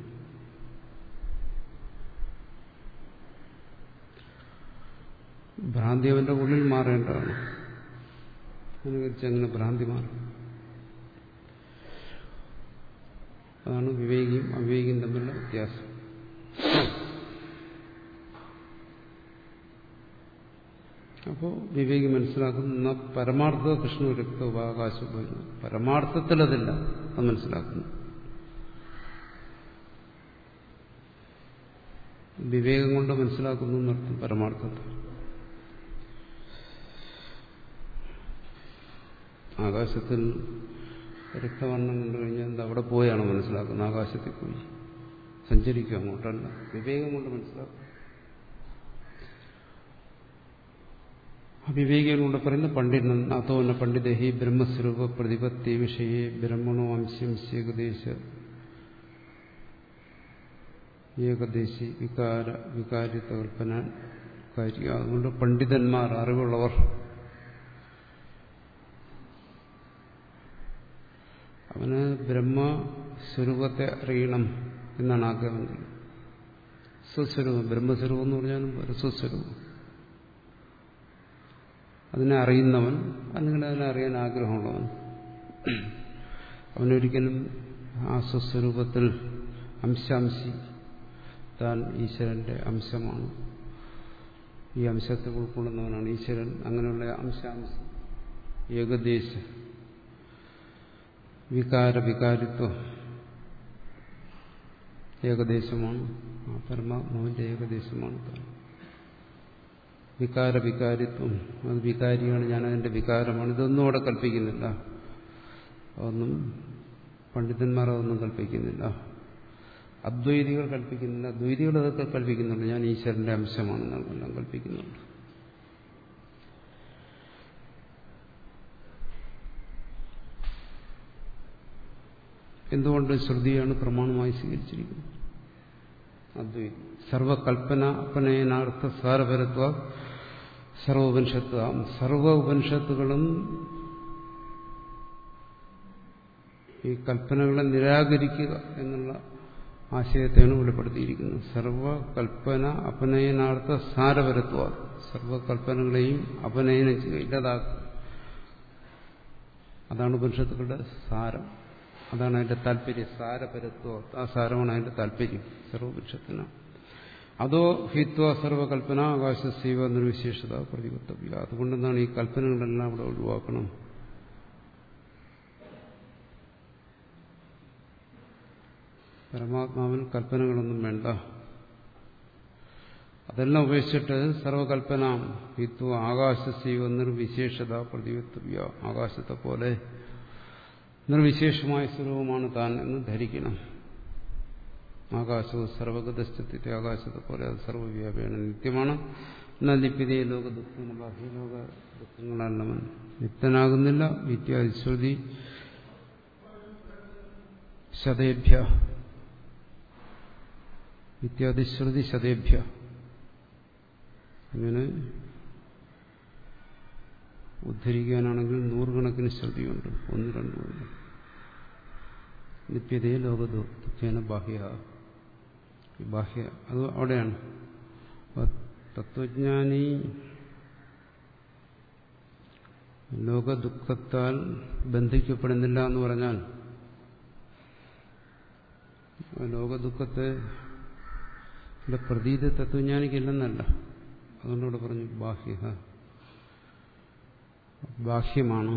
Speaker 1: ഭ്രാന്തി അവന്റെ ഉള്ളിൽ മാറേണ്ടതാണ്. അനുകരിച്ച് അങ്ങനെ ഭ്രാന്തി മാറും. അതാണ് വിവേകിയും അവിവേകിയും തമ്മിലുള്ള വ്യത്യാസം. അപ്പോൾ വിവേകി മനസ്സിലാക്കുന്ന പരമാർത്ഥ കൃഷ്ണ രക്തോപാകാശം വരുന്നു. പരമാർത്ഥത്തിലതില്ല, അത് മനസ്സിലാക്കുന്നു. വിവേകം കൊണ്ട് മനസ്സിലാക്കുന്നു എന്നർത്ഥം പരമാർത്ഥത്തെ. ആകാശത്തിൽ രക്തവർണ്ണം കണ്ടു കഴിഞ്ഞാൽ എന്താ അവിടെ പോയാണ് മനസ്സിലാക്കുന്നത്? ആകാശത്തിൽ പോയി സഞ്ചരിക്കും, അങ്ങോട്ടല്ല. വിവേകം കൊണ്ട് മനസ്സിലാക്കും. വിവേകികളുടെ പറയുന്ന പണ്ഡിതൻ അതോന്ന പണ്ഡിതഹി ബ്രഹ്മസ്വരൂപ പ്രതിപത്തി വിഷയെ ബ്രഹ്മണോ അംശം ഏകദേശ ഏകദേശി വികാര വികാരിത്വ കൽപ്പന കാര്യ. അതുകൊണ്ട് പണ്ഡിതന്മാർ, അറിവുള്ളവർ, അവന് ബ്രഹ്മസ്വരൂപത്തെ അറിയണം എന്നാണ് ആഗ്രഹമെങ്കിൽ സ്വസ്വരൂപം, ബ്രഹ്മസ്വരൂപം എന്ന് പറഞ്ഞാലും ഒരു സ്വസ്വരൂപം, അതിനെ അറിയുന്നവൻ അല്ലെങ്കിൽ അതിനെ അറിയാൻ ആഗ്രഹമുള്ളവൻ, അവനൊരിക്കലും ആ സ്വസ്വരൂപത്തിൽ അംശാംശി, താൻ ഈശ്വരന്റെ അംശമാണ്, ഈ അംശത്തെ ഉൾക്കൊള്ളുന്നവനാണ് ഈശ്വരൻ, അങ്ങനെയുള്ള അംശാംശി ഏകദേശ വികാര വികാരിത്വം ഏകദേശമാണ്. ആ പരമാത്മാവിന്റെ ഏകദേശമാണ് താൻ. വികാര വികാരിത്വം, അത് വികാരിയാണ്, ഞാനതിന്റെ വികാരമാണ്. ഇതൊന്നും അവിടെ കൽപ്പിക്കുന്നില്ല. അതൊന്നും പണ്ഡിതന്മാർ അതൊന്നും കൽപ്പിക്കുന്നില്ല. അദ്വൈതികൾ കൽപ്പിക്കുന്നില്ല. ദ്വൈതികൾ അതൊക്കെ കൽപ്പിക്കുന്നുണ്ട്. ഞാൻ ഈശ്വരന്റെ അംശമാണെന്നെല്ലാം കൽപ്പിക്കുന്നുണ്ട്. എന്തുകൊണ്ട്? ശ്രുതിയാണ് പ്രമാണമായി സ്വീകരിച്ചിരിക്കുന്നത്. അദ്വൈതം സർവകൽപ്പന അപനയനാർത്ഥ സാരപരത്വ സർവ ഉപനിഷത്ത്, സർവ ഉപനിഷത്തുകളും ഈ കൽപ്പനകളെ നിരാകരിക്കുക എന്നുള്ള ആശയത്തെയാണ് വെളിപ്പെടുത്തിയിരിക്കുന്നത്. സർവകൽപ്പന അപനയനാർത്ഥ സാരപരത്വ, സർവകൽപ്പനകളെയും അപനയനം ചെയ്യുക, ഇല്ലാതാക്കുക. അതാണ് ഉപനിഷത്തുക്കളുടെ സാരം. അതാണ് അതിന്റെ താല്പര്യം. സാരപരത്വം, ആ സാരമാണ് അതിന്റെ താല്പര്യം സർവോപനിഷത്തിന്. അതോ ഹിത്വ സർവകൽപ്പന ആകാശസീവ നിർവിശേഷത പ്രതിപത്തവ്യ. അതുകൊണ്ടെന്നാണ് ഈ കൽപ്പനകളെല്ലാം അവിടെ ഒഴിവാക്കണം. പരമാത്മാവിൽ കൽപ്പനകളൊന്നും വേണ്ട. അതെല്ലാം ഉപേക്ഷിച്ചിട്ട് സർവകൽപ്പന ഹിത്വ ആകാശസീവ നിർവിശേഷത പ്രതിപത്തവ്യ. ആകാശത്തെ പോലെ നിർവിശേഷമായ സ്വരൂപമാണ് താൻ എന്ന് ധരിക്കണം. ആകാശവും സർവഗതസ്ഥിതി, ആകാശത്തെ പോലെ അത് സർവ്വവ്യാപിയാണ്, നിത്യമാണ്. എന്നാൽ ലിപ്യതേ ലോക ദുഃഖം, ബാഹ്യലോക ദുഃഖങ്ങളല്ലവൻ നിത്യനാകുന്നില്ല. വിദ്യാശ്രുതി ശതേഭ്യ വിദ്യാതിശ്രുതി ശതേഭ്യ ഇങ്ങനെ ഉദ്ധരിക്കാനാണെങ്കിൽ നൂറുകണക്കിന് ശ്രുതിയുണ്ട്. ഒന്ന് രണ്ട് മൂന്ന്. നിത്യതേ ലോക ദുഃഖേന ബാഹ്യ, ബാഹ്യ അത് അവിടെയാണ്. തത്വജ്ഞാനി ലോകദുഃഖത്താൽ ബന്ധിക്കപ്പെടുന്നില്ല എന്ന് പറഞ്ഞാൽ ലോകദുഃഖത്തെ പ്രതീതി തത്വജ്ഞാനിക്കില്ലെന്നല്ല. അതുകൊണ്ടിവിടെ പറഞ്ഞു ബാഹ്യ, ബാഹ്യമാണ്,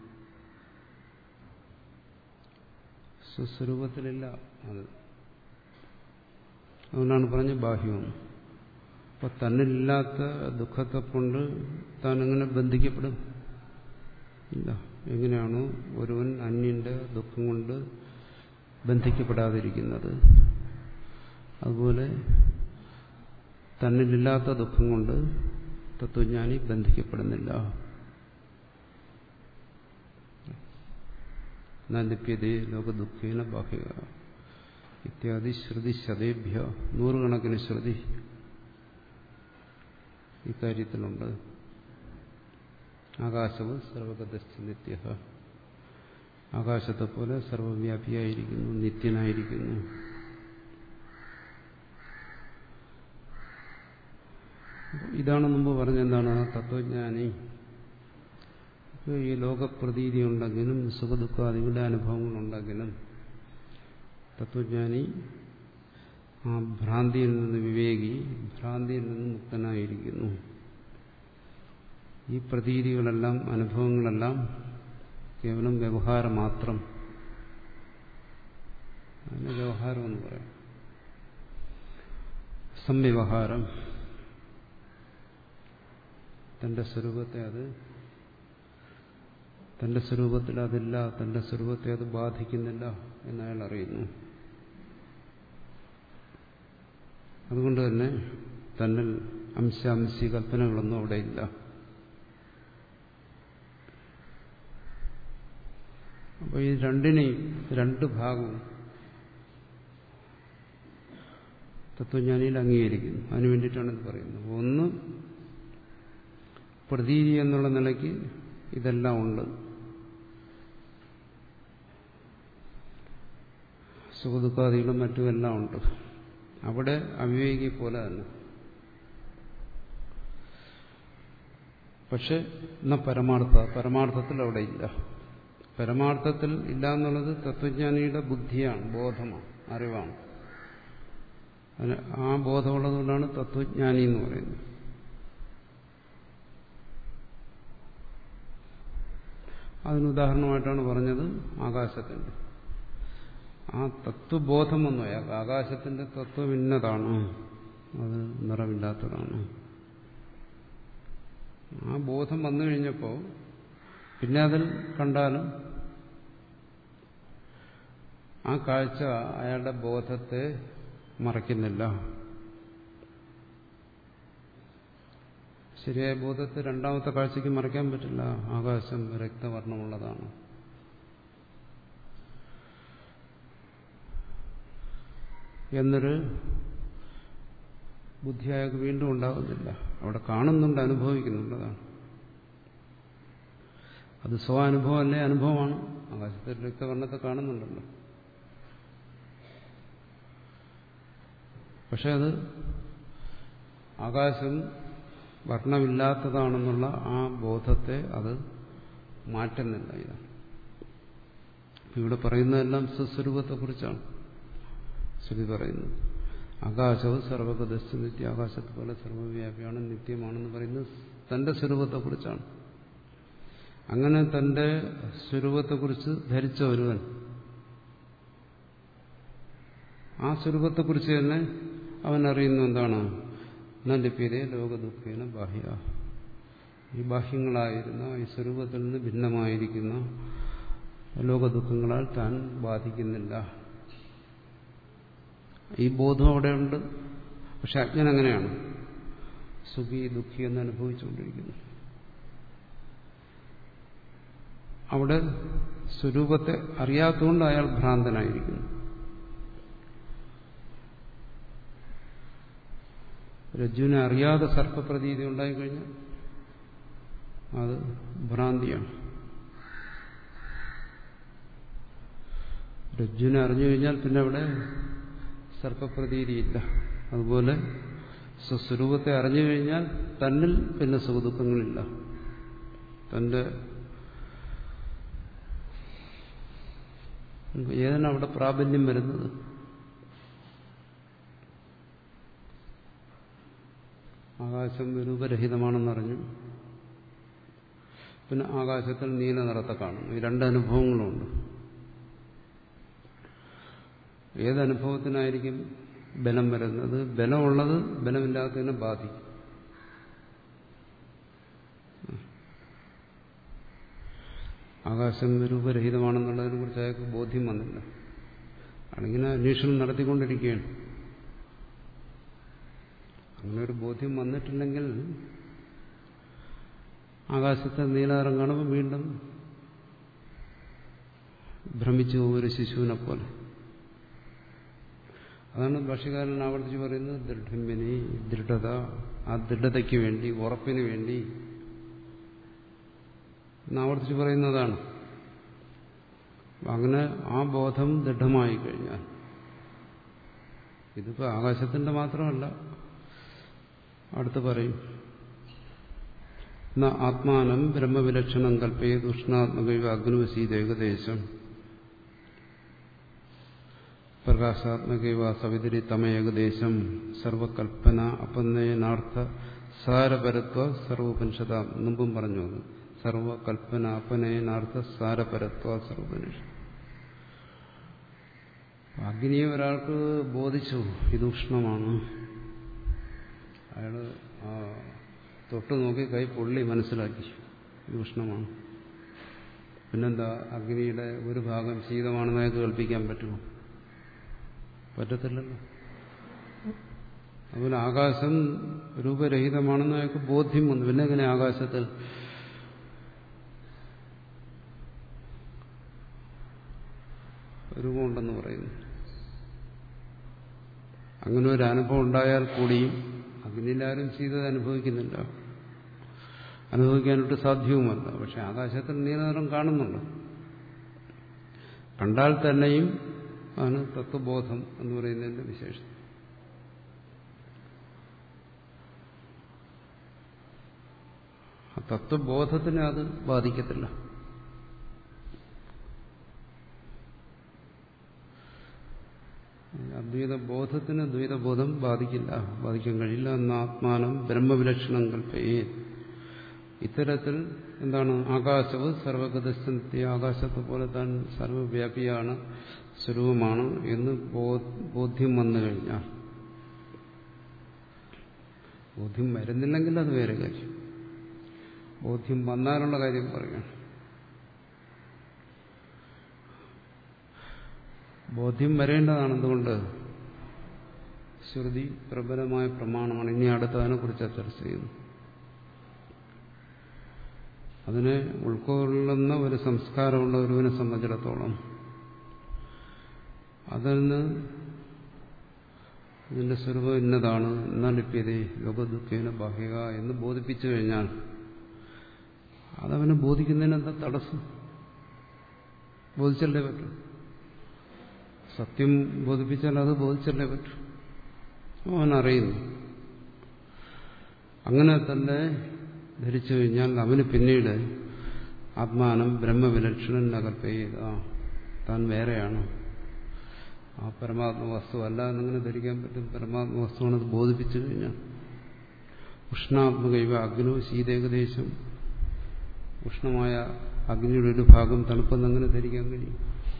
Speaker 1: സ്വസ്വരൂപത്തിലില്ല അത്. അതുകൊണ്ടാണ് പറഞ്ഞ് ബാഹ്യം. അപ്പൊ തന്നിലില്ലാത്ത ദുഃഖത്തെ കൊണ്ട് താൻ എങ്ങനെ ബന്ധിക്കപ്പെടും? ഇല്ല. എങ്ങനെയാണോ ഒരുവൻ അന്യന്റെ ദുഃഖം കൊണ്ട് ബന്ധിക്കപ്പെടാതിരിക്കുന്നത്, അതുപോലെ തന്നിലില്ലാത്ത ദുഃഖം കൊണ്ട് തത്വജ്ഞാനി ബന്ധിക്കപ്പെടുന്നില്ല. ലിപ്യതേ ലോകദുഃഖേന ബാഹ്യ ഇത്യാദി ശ്രുതി ശതേഭ്യ. നൂറുകണക്കിന് ശ്രുതി ഇക്കാര്യത്തിലുണ്ട്. ആകാശവും സർവഗതസ്ഥ നിത്യ, ആകാശത്തെ പോലെ സർവവ്യാപിയായിരിക്കുന്നു, നിത്യനായിരിക്കുന്നു. ഇതാണ് മുമ്പ് പറഞ്ഞെന്താണ്? തത്വജ്ഞാനി ഈ ലോകപ്രതീതി ഉണ്ടെങ്കിലും സുഖദുഃഖാദികളുടെ അനുഭവങ്ങളുണ്ടെങ്കിലും തത്വജ്ഞാനി ആ ഭ്രാന്തിയിൽ നിന്ന് വിവേകി, ഭ്രാന്തിയിൽ നിന്ന് മുക്തനായിരിക്കുന്നു. ഈ പ്രതീതികളെല്ലാം, അനുഭവങ്ങളെല്ലാം കേവലം വ്യവഹാരം മാത്രം. അതിന് വ്യവഹാരം എന്ന് പറയാം. സംവ്യവഹാരം. തന്റെ സ്വരൂപത്തെ അത് തന്റെ സ്വരൂപത്തിൽ അതില്ല, തന്റെ സ്വരൂപത്തെ അത് ബാധിക്കുന്നില്ല എന്നയാൾ അറിയുന്നു. അതുകൊണ്ട് തന്നെ തന്നിൽ അംശാംശി കൽപ്പനകളൊന്നും അവിടെ ഇല്ല. അപ്പോൾ ഈ രണ്ടിനെയും, രണ്ട് ഭാഗവും തത്വജ്ഞാനിയിൽ അംഗീകരിക്കുന്നു. അതിനു വേണ്ടിയിട്ടാണ് ഇത് പറയുന്നത്. ഒന്ന്, പ്രതീതി എന്നുള്ള നിലയ്ക്ക് ഇതെല്ലാം ഉണ്ട്. സുഖദുഃഖാദികളും മറ്റുമെല്ലാം ഉണ്ട്. അവിടെ അവിവേകി പോലെ തന്നെ. പക്ഷെ എന്നാ പരമാർത്ഥ പരമാർത്ഥത്തിൽ അവിടെ ഇല്ല. പരമാർത്ഥത്തിൽ ഇല്ല എന്നുള്ളത് തത്വജ്ഞാനിയുടെ ബുദ്ധിയാണ്, ബോധമാണ്, അറിവാണ്. ആ ബോധമുള്ളതുകൊണ്ടാണ് തത്വജ്ഞാനി എന്ന് പറയുന്നത്. അതിനുദാഹരണമായിട്ടാണ് പറഞ്ഞത് ആകാശത്തിന്റെ. ആ തത്വബോധമൊന്നും അയാൾക്ക്, ആകാശത്തിന്റെ തത്വം ഇന്നതാണ്, അത് നിറമില്ലാത്തതാണ്. ആ ബോധം വന്നു കഴിഞ്ഞപ്പോൾ പിന്നെ അതിൽ കണ്ടാലും ആ കാഴ്ച അയാളുടെ ബോധത്തെ മറയ്ക്കുന്നില്ല. ശരിയായ ബോധത്തെ രണ്ടാമത്തെ കാഴ്ചയ്ക്ക് മറയ്ക്കാൻ പറ്റില്ല. ആകാശം രക്തവർണ്ണമുള്ളതാണ്, എന്നൊരു ബുദ്ധി അയാൾക്ക് വീണ്ടും ഉണ്ടാകുന്നില്ല. അവിടെ കാണുന്നുണ്ട്, അനുഭവിക്കുന്നുള്ളതാണ്. അത് സ്വാനുഭവമല്ലേ? അനുഭവമാണ്. ആകാശത്തെ രക്തവർണ്ണത്തെ കാണുന്നുണ്ടല്ലോ. പക്ഷെ അത് ആകാശം വർണ്ണമില്ലാത്തതാണെന്നുള്ള ആ ബോധത്തെ അത് മാറ്റുന്നില്ല. ഇതാണ് ഇവിടെ പറയുന്നതെല്ലാം സ്വസ്വരൂപത്തെക്കുറിച്ചാണ്. ശ്രുതി പറയുന്നത് ആകാശവും സർവഗതസ്ഥ നിത്യ, ആകാശത്തെ പോലെ സർവവ്യാപിയാണ്, നിത്യമാണെന്ന് പറയുന്നത് തന്റെ സ്വരൂപത്തെക്കുറിച്ചാണ്. അങ്ങനെ തന്റെ സ്വരൂപത്തെക്കുറിച്ച് ധരിച്ച ഒരുവൻ ആ സ്വരൂപത്തെക്കുറിച്ച് തന്നെ അവൻ അറിയുന്നു എന്താണ്? നലിപ്യതേ ലോകദുഃഖേന ബാഹ്യ, ഈ ബാഹ്യങ്ങളായിരുന്ന ഈ സ്വരൂപത്തിൽ നിന്ന് ഭിന്നമായിരിക്കുന്ന ലോകദുഃഖങ്ങളാൽ താൻ ബാധിക്കുന്നില്ല. ഈ ബോധം അവിടെയുണ്ട്. പക്ഷെ അജ്ഞൻ അങ്ങനെയാണ്, സുഖി ദുഃഖി എന്ന് അനുഭവിച്ചുകൊണ്ടിരിക്കുന്നു. അവിടെ സ്വരൂപത്തെ അറിയാത്തതുകൊണ്ട് അയാൾ ഭ്രാന്തനായിരിക്കുന്നു. രജ്ജുവിനെ അറിയാതെ സർപ്പപ്രതീതി ഉണ്ടായിക്കഴിഞ്ഞാൽ അത് ഭ്രാന്തിയാണ്. രജ്ജുവിനെ അറിഞ്ഞു കഴിഞ്ഞാൽ പിന്നെ അവിടെ സർപ്പപ്രതീതിയില്ല. അതുപോലെ സ്വസ്വരൂപത്തെ അറിഞ്ഞു കഴിഞ്ഞാൽ തന്നിൽ പിന്നെ സുഖദുഃഖങ്ങളില്ല. തന്റെ ഏതാണ് അവിടെ പ്രാബല്യം വരുന്നത്? ആകാശം രൂപരഹിതമാണെന്നറിഞ്ഞു, പിന്നെ ആകാശത്തിൽ നീല നിറത്തെ കാണുന്നു. ഈ രണ്ട് അനുഭവങ്ങളുണ്ട്. ഏതനുഭവത്തിനായിരിക്കും ബലം വരുന്നത്? ബലമുള്ളത് ബലമില്ലാത്തതിനെ ബാധിക്കും. ആകാശം രൂപരഹിതമാണെന്നുള്ളതിനെ കുറിച്ച് അയാൾക്ക് ബോധ്യം വന്നില്ല. ആണെങ്കിൽ അന്വേഷണം നടത്തിക്കൊണ്ടിരിക്കുകയാണ്. അങ്ങനെ ഒരു ബോധ്യം വന്നിട്ടില്ലെങ്കിൽ ആകാശത്തെ നീലനിറം കാണുമ്പോൾ വീണ്ടും ഭ്രമിച്ചു പോകും, ഒരു ശിശുവിനെ പോലെ. അതാണ് ഭാഷ്യകാരൻ ആവർത്തിച്ച് പറയുന്നത്, ദൃഢമ്യനി, ദൃഢത. ആ ദൃഢതയ്ക്ക് വേണ്ടി, ഉറപ്പിന് വേണ്ടി എന്നാവർത്തിച്ച് പറയുന്നതാണ്. അങ്ങനെ ആ ബോധം ദൃഢമായി കഴിഞ്ഞാൽ, ഇതിപ്പോ ആകാശത്തിന്റെ മാത്രമല്ല, അടുത്ത് പറയും, ആത്മാനം ബ്രഹ്മവിലക്ഷണം കൽപ്പയത് ഉഷ്ണാത്മകൈവ അഗ്നിവസീത ഏകദേശം പ്രകാശാത്മകൈവ സവിതരി തമ ഏകദേശം സർവകൽപ്പന അപനയനാർത്ഥ സാരപരത്വ സർവോപനിഷത. മുമ്പും പറഞ്ഞു, അത് സർവകൽപ്പന അപനയനാർത്ഥ സാരപരത്വ സർവോപനിഷ. അഗ്നിയെ ഒരാൾക്ക് ബോധിച്ചു ഇത് ഉഷ്ണമാണ്, അയാള് ആ തൊട്ട് നോക്കി കൈ പൊള്ളി മനസ്സിലാക്കി ഇത് ഉഷ്ണമാണ്. പിന്നെന്താ, അഗ്നിയുടെ ഒരു ഭാഗം ശീതമാണെന്ന് അയാൾക്ക് കൽപ്പിക്കാൻ പറ്റുമോ? പറ്റത്തില്ലല്ലോ. അതുപോലെ ആകാശം രൂപരഹിതമാണെന്ന് അയാൾക്ക് ബോധ്യം വന്നു. പിന്നെ എങ്ങനെ ആകാശത്തിൽ രൂപമുണ്ടെന്ന് പറയുന്നു? അങ്ങനെ ഒരു അനുഭവം ഉണ്ടായാൽ കൂടിയും അഗ്നിയിലാരും ശീതത അനുഭവിക്കുന്നില്ല, അനുഭവിക്കാനൊട്ട് സാധ്യവുമല്ല. പക്ഷെ ആകാശത്തിൽ നീലനിറം കാണുന്നുണ്ട്. കണ്ടാൽ തന്നെയും ആണ് തത്വബോധം എന്ന് പറയുന്നതിന്റെ വിശേഷം. ആ തത്വബോധത്തിനെ അത് ബാധിക്കത്തില്ല. അദ്വൈത ബോധത്തിന് ദ്വൈതബോധം ബാധിക്കില്ല, ബാധിക്കാൻ കഴിയില്ല. എന്ന ആത്മാനം ബ്രഹ്മവിലക്ഷണം കൽപ്പയേ. ഇത്തരത്തിൽ എന്താണ്, ആകാശവും സർവഗതസ്ഥ, ആകാശത്തെ പോലെ താൻ സർവവ്യാപിയാണ്, സ്വരൂപമാണ് എന്ന് ബോധ്യം വന്നു കഴിഞ്ഞാൽ, ബോധ്യം വരുന്നില്ലെങ്കിൽ അത് വേറെ കാര്യം. ബോധ്യം വന്നാലുള്ള കാര്യം പറയാം. ബോധ്യം വരേണ്ടതാണ്. എന്തുകൊണ്ട്? ശ്രുതി പ്രബലമായ പ്രമാണമാണ്. ഇനി അടുത്തതിനെ കുറിച്ച് ചർച്ച ചെയ്യുന്നു. അതിനെ ഉൾക്കൊള്ളുന്ന ഒരു സംസ്കാരമുള്ള ഒരുവിനെ സംബന്ധിച്ചിടത്തോളം അതിൽ നിന്ന് ഇതിന്റെ സ്വരൂപം ഇന്നതാണ്, എന്നാലിപ്യതേ ലോകദുഃഖേന ബാഹ്യക എന്ന് ബോധിപ്പിച്ചു കഴിഞ്ഞാൽ അതവന് ബോധിക്കുന്നതിന് എന്താ തടസ്സം? ബോധിച്ചല്ലേ പറ്റൂ. സത്യം ബോധിപ്പിച്ചാൽ അത് ബോധിച്ചല്ലേ പറ്റൂ. അവൻ അറിയുന്നു. അങ്ങനെ തന്നെ ധരിച്ചു കഴിഞ്ഞാൽ അവന് പിന്നീട് ആത്മാനം ബ്രഹ്മവിലക്ഷണം നകൽപ്പേത, താൻ വേറെയാണ്, ആ പരമാത്മ വസ്തു അല്ല എന്നിങ്ങനെ ധരിക്കാൻ പറ്റും. പരമാത്മ വസ്തുവാണത് ബോധിപ്പിച്ചു കഴിഞ്ഞാൽ. ഉഷ്ണാത്മകൈവ അഗ്നോ ശീതേകദേശം, ഉഷ്ണമായ അഗ്നിയുടെ ഒരു ഭാഗം തണുപ്പെന്നങ്ങനെ ധരിക്കാൻ കഴിയും.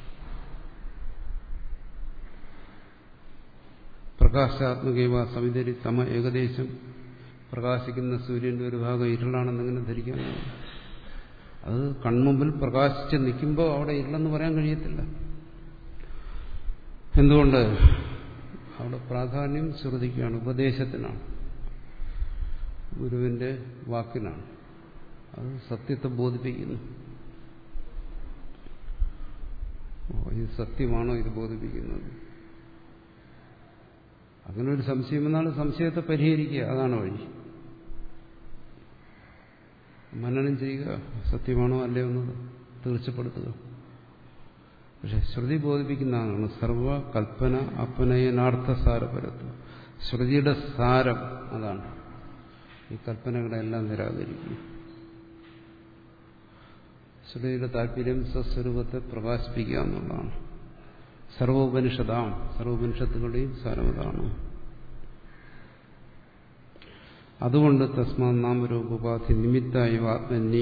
Speaker 1: പ്രകാശാത്മകൈവ സവിതരി തമ ഏകദേശം, പ്രകാശിക്കുന്ന സൂര്യന്റെ ഒരു ഭാഗം ഇരുളാണെന്നിങ്ങനെ ധരിക്കാൻ കഴിയും. അത് കൺമുമ്പിൽ പ്രകാശിച്ച് നിൽക്കുമ്പോൾ അവിടെ ഇരുളെന്ന് പറയാൻ കഴിയത്തില്ല. എന്തുകൊണ്ട്? അവിടെ പ്രാധാന്യം ശ്രുതിക്കാണ്, ഉപദേശത്തിനാണ്, ഗുരുവിന്റെ വാക്കിനാണ്. അത് സത്യത്തെ ബോധിപ്പിക്കുന്നു. ഇത് സത്യമാണോ ഇത് ബോധിപ്പിക്കുന്നത്? അങ്ങനെ ഒരു സംശയം വന്നാൽ സംശയത്തെ പരിഹരിക്കുക, അതാണ് വഴി. മനനം ചെയ്യുക, സത്യമാണോ അല്ലയോ എന്നത് തീർച്ചപ്പെടുത്തുക. പക്ഷെ ശ്രുതി ബോധിപ്പിക്കുന്നതാണ് സർവ കൽപ്പന അപ്പനയനാർത്ഥ സാരപരത്വം. ശ്രുതിയുടെ സാരം അതാണ്. ഈ കൽപ്പനകളെല്ലാം നിരാകരിക്കും. ശ്രുതിയുടെ താല്പര്യം സ്വസ്വരൂപത്തെ പ്രകാശിപ്പിക്കുക എന്നുള്ളതാണ്. സർവോപനിഷതാം, സർവോപനിഷത്തുകളുടെയും സാരമതാണ്. അതുകൊണ്ട് തസ്മാ നാമരൂപോപാധി നിമിത്തായ ആത്മന്യേ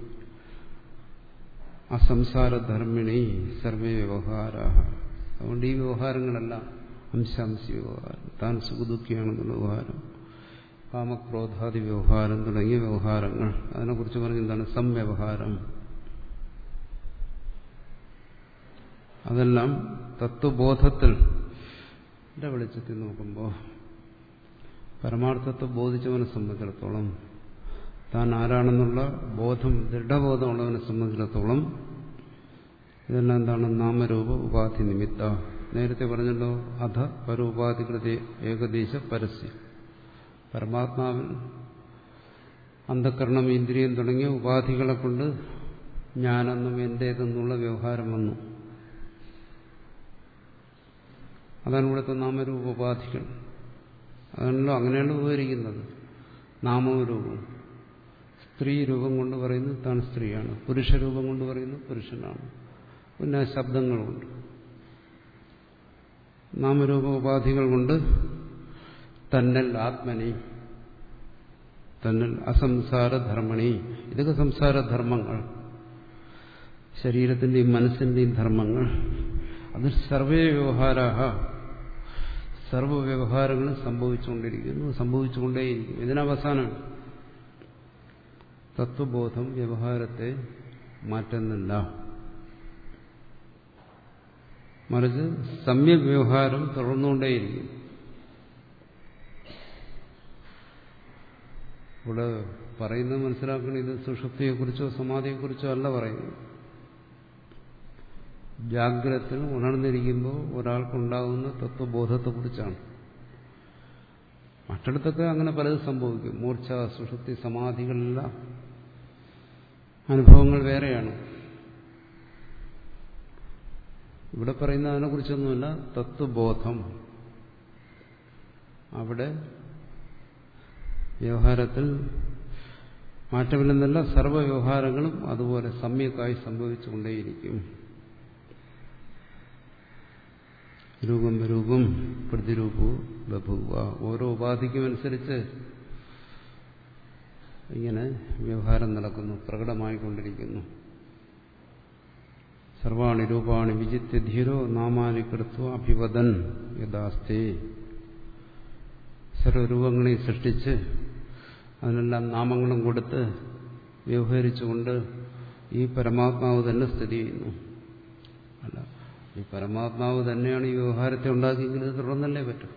Speaker 1: അസംസാരധർമ്മിണി സർവേ വ്യവഹാരാഹ. അതുകൊണ്ട് ഈ വ്യവഹാരങ്ങളെല്ലാം അംശാംശി വ്യവഹാരം, താൻ സുഖദുഃഖിയാണെന്നുള്ള വ്യവഹാരം, കാമക്രോധാദി വ്യവഹാരം തുടങ്ങിയ വ്യവഹാരങ്ങൾ, അതിനെക്കുറിച്ച് പറഞ്ഞെന്താണ്? സംവ്യവഹാരം. അതെല്ലാം തത്വബോധത്തിൽ വെളിച്ചത്തിൽ നോക്കുമ്പോൾ പരമാർത്ഥത്തെ ബോധിച്ചവനെ സംബന്ധിച്ചിടത്തോളം, താൻ ആരാണെന്നുള്ള ബോധം, ദൃഢബോധമുള്ളവനെ സംബന്ധിച്ചിടത്തോളം ഇതെല്ലാം എന്താണ്? നാമരൂപ ഉപാധി നിമിത്ത. നേരത്തെ പറഞ്ഞല്ലോ, അധ പരോപാധികൃത ഏകദേശ പരസ്യ. പരമാത്മാവിൽ അന്ധകരണം, ഇന്ദ്രിയം തുടങ്ങിയ ഉപാധികളെ കൊണ്ട് ഞാനെന്നും എന്റേതെന്നുള്ള വ്യവഹാരം വന്നു. അതാണ് ഇവിടുത്തെ നാമരൂപ ഉപാധികൾ. അതാണല്ലോ അങ്ങനെയാണ് വിവരിക്കുന്നത്. നാമവും രൂപവും. സ്ത്രീ രൂപം കൊണ്ട് പറയുന്നത് താൻ സ്ത്രീയാണ്, പുരുഷരൂപം കൊണ്ട് പറയുന്നത് പുരുഷനാണ്. പിന്നെ ശബ്ദങ്ങളുണ്ട്. നാമരൂപ ഉപാധികൾ കൊണ്ട് തന്നൽ ആത്മനി, തന്നൽ അസംസാരധർമ്മണി. ഇതൊക്കെ സംസാരധർമ്മങ്ങൾ, ശരീരത്തിന്റെയും മനസ്സിന്റെയും ധർമ്മങ്ങൾ. അത് സർവേ വ്യവഹാരാഹ, സർവ്വവ്യവഹാരങ്ങളും സംഭവിച്ചുകൊണ്ടിരിക്കുന്നു, സംഭവിച്ചുകൊണ്ടേയിരിക്കും. ഇതിനവസാനം തത്വബോധം വ്യവഹാരത്തെ മാറ്റുന്നില്ല, മറിച്ച് സമ്യക് വ്യവഹാരം തുടർന്നുകൊണ്ടേയിരിക്കും. ഇവിടെ പറയുന്നത് മനസ്സിലാക്കണം, ഇത് സുഷുപ്തിയെക്കുറിച്ചോ സമാധിയെക്കുറിച്ചോ അല്ല പറയുന്നത്. ജാഗ്രതത്തിൽ ഉണർന്നിരിക്കുമ്പോൾ ഒരാൾക്കുണ്ടാകുന്ന തത്വബോധത്തെക്കുറിച്ചാണ്. മറ്റിടത്തൊക്കെ അങ്ങനെ പലതും സംഭവിക്കും. മൂർച്ഛ, സുഷുപ്തി, സമാധികളെല്ലാം അനുഭവങ്ങൾ വേറെയാണ്. ഇവിടെ പറയുന്ന അതിനെക്കുറിച്ചൊന്നുമില്ല. തത്വബോധം അവിടെ വ്യവഹാരത്തിൽ മാറ്റമില്ലെന്നല്ല, സർവ്വവ്യവഹാരങ്ങളും അതുപോലെ സമ്യക്കായി സംഭവിച്ചുകൊണ്ടേയിരിക്കും. രൂപം രൂപം പ്രതിരൂപവും ബഭൂവ. ഓരോ ഉപാധിക്കുമനുസരിച്ച് ഇങ്ങനെ വ്യവഹാരം നടക്കുന്നു, പ്രകടമായിക്കൊണ്ടിരിക്കുന്നു. സർവാണി രൂപാണി വിജിത്യ ധീരോ നാമാനി കൃത്വ അഭിവദൻ യഥാസ്തേ. സർവരൂപങ്ങളെ സൃഷ്ടിച്ച് അതിനെല്ലാം നാമങ്ങളും കൊടുത്ത് വ്യവഹരിച്ചുകൊണ്ട് ഈ പരമാത്മാവ് തന്നെ സ്ഥിതി ചെയ്യുന്നു. അല്ല, ഈ പരമാത്മാവ് തന്നെയാണ് ഈ വ്യവഹാരത്തെ ഉണ്ടാക്കിയെങ്കിൽ ഇത് തുടർന്നല്ലേ പറ്റും.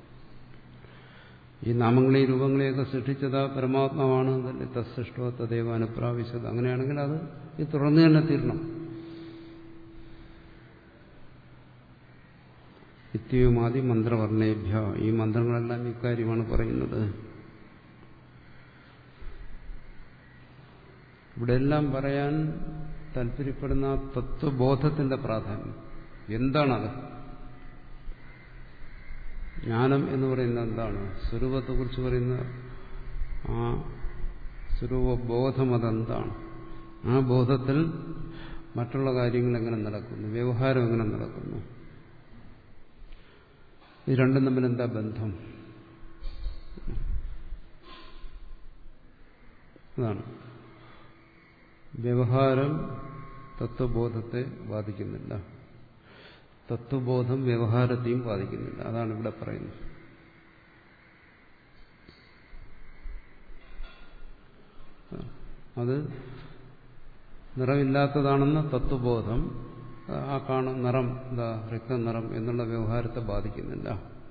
Speaker 1: ഈ നാമങ്ങളെയും രൂപങ്ങളെയൊക്കെ സൃഷ്ടിച്ചത് ആ പരമാത്മാവാണ്. തന്നെ തത്സൃഷ്ടോ തദേവ അനുപ്രാവശ്യത്. അങ്ങനെയാണെങ്കിൽ അത് ഇത് തുടർന്ന് തന്നെ തീരണം. നിത്യവുമാതി മന്ത്രവർണ്ണേഭ്യ. ഈ മന്ത്രങ്ങളെല്ലാം ഇക്കാര്യമാണ് പറയുന്നത്. ഇവിടെയെല്ലാം പറയാൻ താല്പര്യപ്പെടുന്ന തത്വബോധത്തിന്റെ പ്രാധാന്യം എന്താണത്? ജ്ഞാനം എന്ന് പറയുന്നത് എന്താണ്? സ്വരൂപത്തെക്കുറിച്ച് പറയുന്ന ആ സ്വരൂപബോധം അതെന്താണ്? ആ ബോധത്തിൽ മറ്റുള്ള കാര്യങ്ങൾ എങ്ങനെ നടക്കുന്നു, വ്യവഹാരം എങ്ങനെ നടക്കുന്നു, ഇത് രണ്ടും തമ്മിൽ എന്താ ബന്ധം? അതാണ്. വ്യവഹാരം തത്വബോധത്തെ ബാധിക്കുന്നില്ല, തത്വബോധം വ്യവഹാരത്തെയും ബാധിക്കുന്നില്ല. അതാണ് ഇവിടെ പറയുന്നത്. അത് നിറമില്ലാത്തതാണെന്ന തത്വബോധം ആ കാണും നിറം എന്താ രക്തനിറം എന്നുള്ള വ്യവഹാരത്തെ ബാധിക്കുന്നില്ല.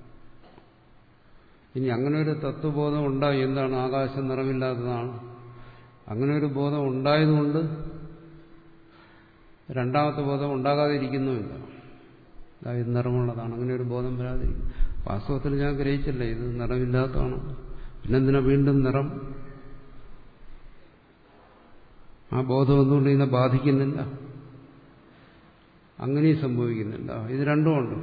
Speaker 1: ഇനി അങ്ങനെ ഒരു തത്വബോധം ഉണ്ടായി, എന്താണ് ആകാശം നിറമില്ലാത്തതാണ്, അങ്ങനെ ഒരു ബോധം ഉണ്ടായതുകൊണ്ട് രണ്ടാമത്തെ ബോധം ഉണ്ടാകാതിരിക്കുന്നുമില്ല. ഇത് നിറമുള്ളതാണ്, അങ്ങനെ ഒരു ബോധം വരാതിരിക്കും. വാസ്തവത്തിൽ ഞാൻ ഗ്രഹിച്ചില്ലേ ഇത് നിറമില്ലാത്തതാണ്, പിന്നെന്തിനാ വീണ്ടും നിറം? ആ ബോധം എന്തുകൊണ്ട് ഇതിനെ ബാധിക്കുന്നില്ല? അങ്ങനെയും സംഭവിക്കുന്നില്ല. ഇത് രണ്ടുമുണ്ട്.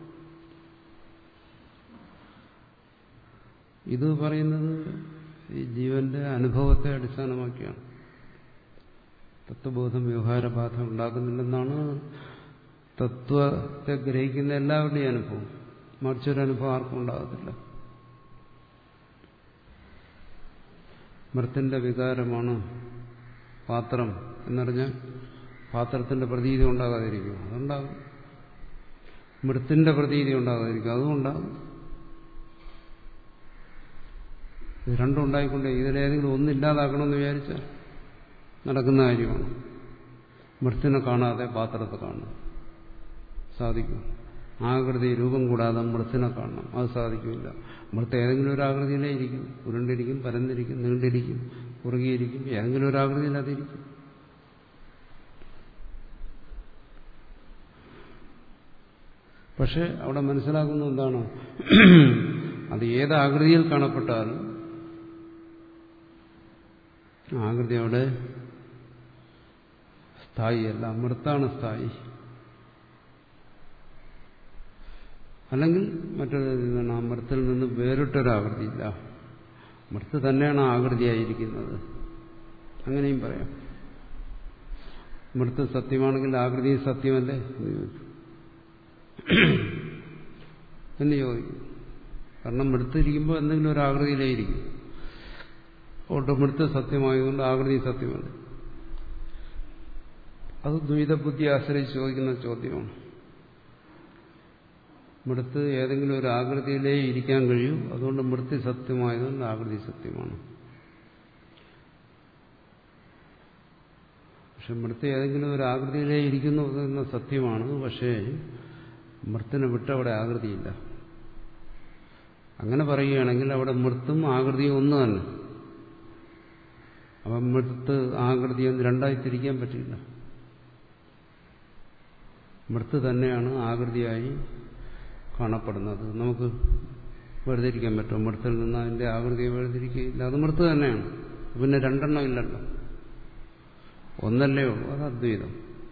Speaker 1: ഇത് പറയുന്നത് ഈ ജീവന്റെ അനുഭവത്തെ അടിസ്ഥാനമാക്കിയാണ്. തത്വബോധം വ്യവഹാരബാധ ഉണ്ടാക്കുന്നില്ലെന്നാണ് തത്വത്തെ ഗ്രഹിക്കുന്ന എല്ലാവരുടെയും അനുഭവം. മറിച്ചൊരു അനുഭവം ആർക്കും ഉണ്ടാകത്തില്ല. മൃത്തിന്റെ വികാരമാണ് പാത്രം എന്നറിഞ്ഞാൽ പാത്രത്തിന്റെ പ്രതീതി ഉണ്ടാകാതിരിക്കും, അതുണ്ടാകും. മൃത്തിന്റെ പ്രതീതി ഉണ്ടാകാതിരിക്കും, അതും ഉണ്ടാകും. ഇത് രണ്ടും ഉണ്ടായിക്കൊണ്ട് ഇതിലേതെങ്കിലും ഒന്നില്ലാതാക്കണമെന്ന് വിചാരിച്ചാൽ നടക്കുന്ന കാര്യമാണ്. മൃത്തിനെ കാണാതെ പാത്രത്തെ കാണണം, സാധിക്കും. ആകൃതി രൂപം കൂടാതെ മൃത്തിനെ കാണണം, അത് സാധിക്കില്ല. മൃത്ത് ഏതെങ്കിലും ഒരു ആകൃതിയിലേ ഇരിക്കും, ഉരുണ്ടിരിക്കും, പരന്നിരിക്കും, നീണ്ടിരിക്കും, കുറുകിയിരിക്കും, ഏതെങ്കിലും ഒരു ആകൃതിയിൽ അതിരിക്കും. പക്ഷെ അവിടെ മനസ്സിലാക്കുന്ന എന്താണ്, അത് ഏത് ആകൃതിയിൽ കാണപ്പെട്ടാലും ആകൃതി അവിടെ സ്ഥായിയല്ല, മൃത്താണ് സ്ഥായി. അല്ലെങ്കിൽ മറ്റൊരു ആ മൃത്തിൽ നിന്ന് വേറിട്ടൊരാകൃതിയില്ല, മൃത്ത് തന്നെയാണ് ആകൃതിയായിരിക്കുന്നത്. അങ്ങനെയും പറയാം. മൃത്ത് സത്യമാണെങ്കിൽ ആകൃതി സത്യമല്ലേ എന്ന് ചോദിക്കും. കാരണം മൃത്തിരിക്കുമ്പോൾ എന്തെങ്കിലും ഒരു ആകൃതിയിലായിരിക്കും. അതുകൊണ്ട് മൃത്ത് സത്യമായതുകൊണ്ട് ആകൃതി സത്യമല്ല. അത് ദ്വൈതബുദ്ധി ആശ്രയിച്ച് ചോദിക്കുന്ന ചോദ്യമാണ്. മൃത്ത് ഏതെങ്കിലും ഒരു ആകൃതിയിലേ ഇരിക്കാൻ കഴിയും, അതുകൊണ്ട് മൃത്തി സത്യമായതുകൊണ്ട് ആകൃതി സത്യമാണ്. പക്ഷെ മൃത്ത് ഏതെങ്കിലും ഒരു ആകൃതിയിലേ ഇരിക്കുന്നു എന്ന സത്യമാണ്. പക്ഷേ മൃത്തിനെ വിട്ടവിടെ ആകൃതിയില്ല. അങ്ങനെ പറയുകയാണെങ്കിൽ അവിടെ മൃത്തും ആകൃതിയും ഒന്ന് തന്നെ. അപ്പം മൃത്ത് ആകൃതിയൊന്നും രണ്ടായി തിരിക്കാൻ പറ്റില്ല. മൃത്ത് തന്നെയാണ് ആകൃതിയായി കാണപ്പെടുന്നത്. നമുക്ക് വേർതിരിക്കാൻ പറ്റും. മൃത്തിൽ നിന്ന് അതിന്റെ ആകൃതിയെ വേർതിരിക്കുകയില്ല, അത് മൃത്ത് തന്നെയാണ്. പിന്നെ രണ്ടെണ്ണം ഇല്ലല്ലോ, ഒന്നല്ലേ ഉള്ളൂ, അത് അദ്വൈതം.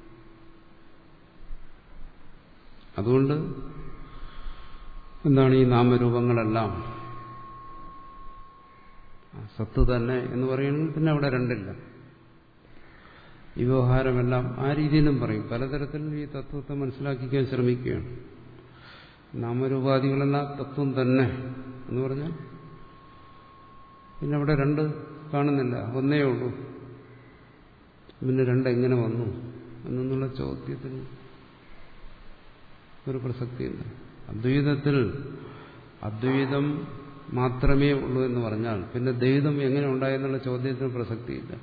Speaker 1: അതുകൊണ്ട് എന്താണ് ഈ നാമരൂപങ്ങളെല്ലാം സത്ത് തന്നെ എന്ന് പറയുകയാണെങ്കിൽ പിന്നെ അവിടെ രണ്ടില്ല. ഈ വ്യവഹാരമെല്ലാം ആ രീതിയിലും പറയും. പലതരത്തിലും ഈ തത്വത്തെ മനസ്സിലാക്കിക്കാൻ ശ്രമിക്കുകയാണ്. നാമരൂപാദികളെല്ലാം തത്വം തന്നെ എന്ന് പറഞ്ഞാൽ പിന്നെ അവിടെ രണ്ട് കാണുന്നില്ല, ഒന്നേ ഉള്ളൂ. പിന്നെ രണ്ടെങ്ങനെ വന്നു എന്നുള്ള ചോദ്യത്തിന് ഒരു പ്രസക്തിയില്ല. അദ്വൈതത്തിൽ അദ്വൈതം മാത്രമേ ഉള്ളൂ എന്ന് പറഞ്ഞാൽ പിന്നെ ദ്വൈതം എങ്ങനെ ഉണ്ടായെന്നുള്ള ചോദ്യത്തിന് പ്രസക്തിയില്ല.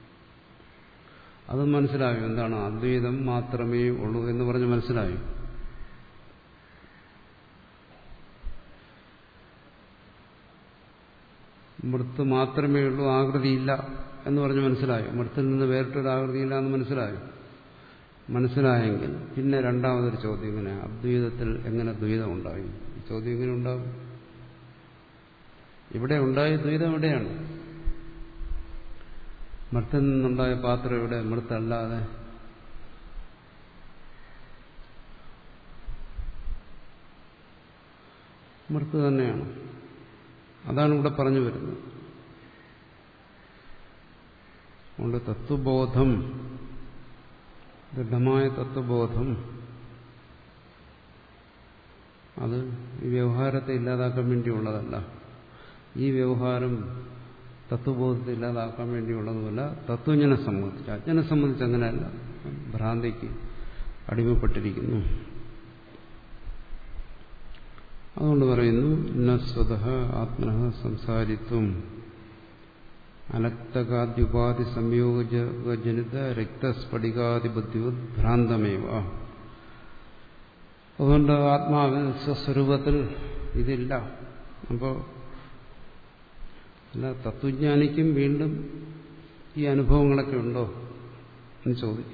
Speaker 1: അതും മനസ്സിലായോ? എന്താണ് അദ്വൈതം മാത്രമേ ഉള്ളൂ എന്ന് പറഞ്ഞ് മനസ്സിലായോ? മൃത്ത് മാത്രമേ ഉള്ളൂ, ആകൃതിയില്ല എന്ന് പറഞ്ഞ് മനസ്സിലായോ? മൃത്തിൽ നിന്ന് വേറിട്ടൊരു ആകൃതിയില്ല എന്ന് മനസ്സിലായോ? മനസ്സിലായെങ്കിൽ പിന്നെ രണ്ടാമതൊരു ചോദ്യം, ഇങ്ങനെ അദ്വൈതത്തിൽ എങ്ങനെ ദ്വൈതം ഉണ്ടായി? ഈ ചോദ്യം എങ്ങനെ ഉണ്ടാകും? ഇവിടെ ഉണ്ടായ ദ്വൈതം എവിടെയാണ്? മൃത്തിൽ നിന്നുണ്ടായ പാത്രം എവിടെ? മൃത്തല്ലാതെ. മൃത്ത് തന്നെയാണ്. അതാണ് ഇവിടെ പറഞ്ഞു വരുന്നത്. അതുകൊണ്ട് തത്വബോധം ദൃഢമായ തത്വബോധം അത് ഈ വ്യവഹാരത്തെ ഇല്ലാതാക്കാൻ വേണ്ടിയുള്ളതല്ല. ഈ വ്യവഹാരം തത്വബോധത്തെ ഇല്ലാതാക്കാൻ വേണ്ടിയുള്ളതുമല്ല. തത്വജ്ഞനെ സംബന്ധിച്ച്, അജ്ഞനെ സംബന്ധിച്ച് അങ്ങനെയല്ല. ഭ്രാന്തിക്ക് അടിമപ്പെട്ടിരിക്കുന്നു. അതുകൊണ്ട് പറയുന്നു ന സ്വതഃ ആത്മനഃ സംസാരിത്വം അനക്തകാദ്യുപാധി സംയോഗജനിത രക്തസ്ഫടികാദിബുദ്ധിവത് ഭ്രാന്തമേവ. അതുകൊണ്ട് ആത്മാവിൽ സ്വസ്വരൂപത്തിൽ ഇതില്ല. അപ്പോൾ അല്ല, തത്വജ്ഞാനിക്കും വീണ്ടും ഈ അനുഭവങ്ങളൊക്കെ ഉണ്ടോ എന്ന് ചോദിക്കും.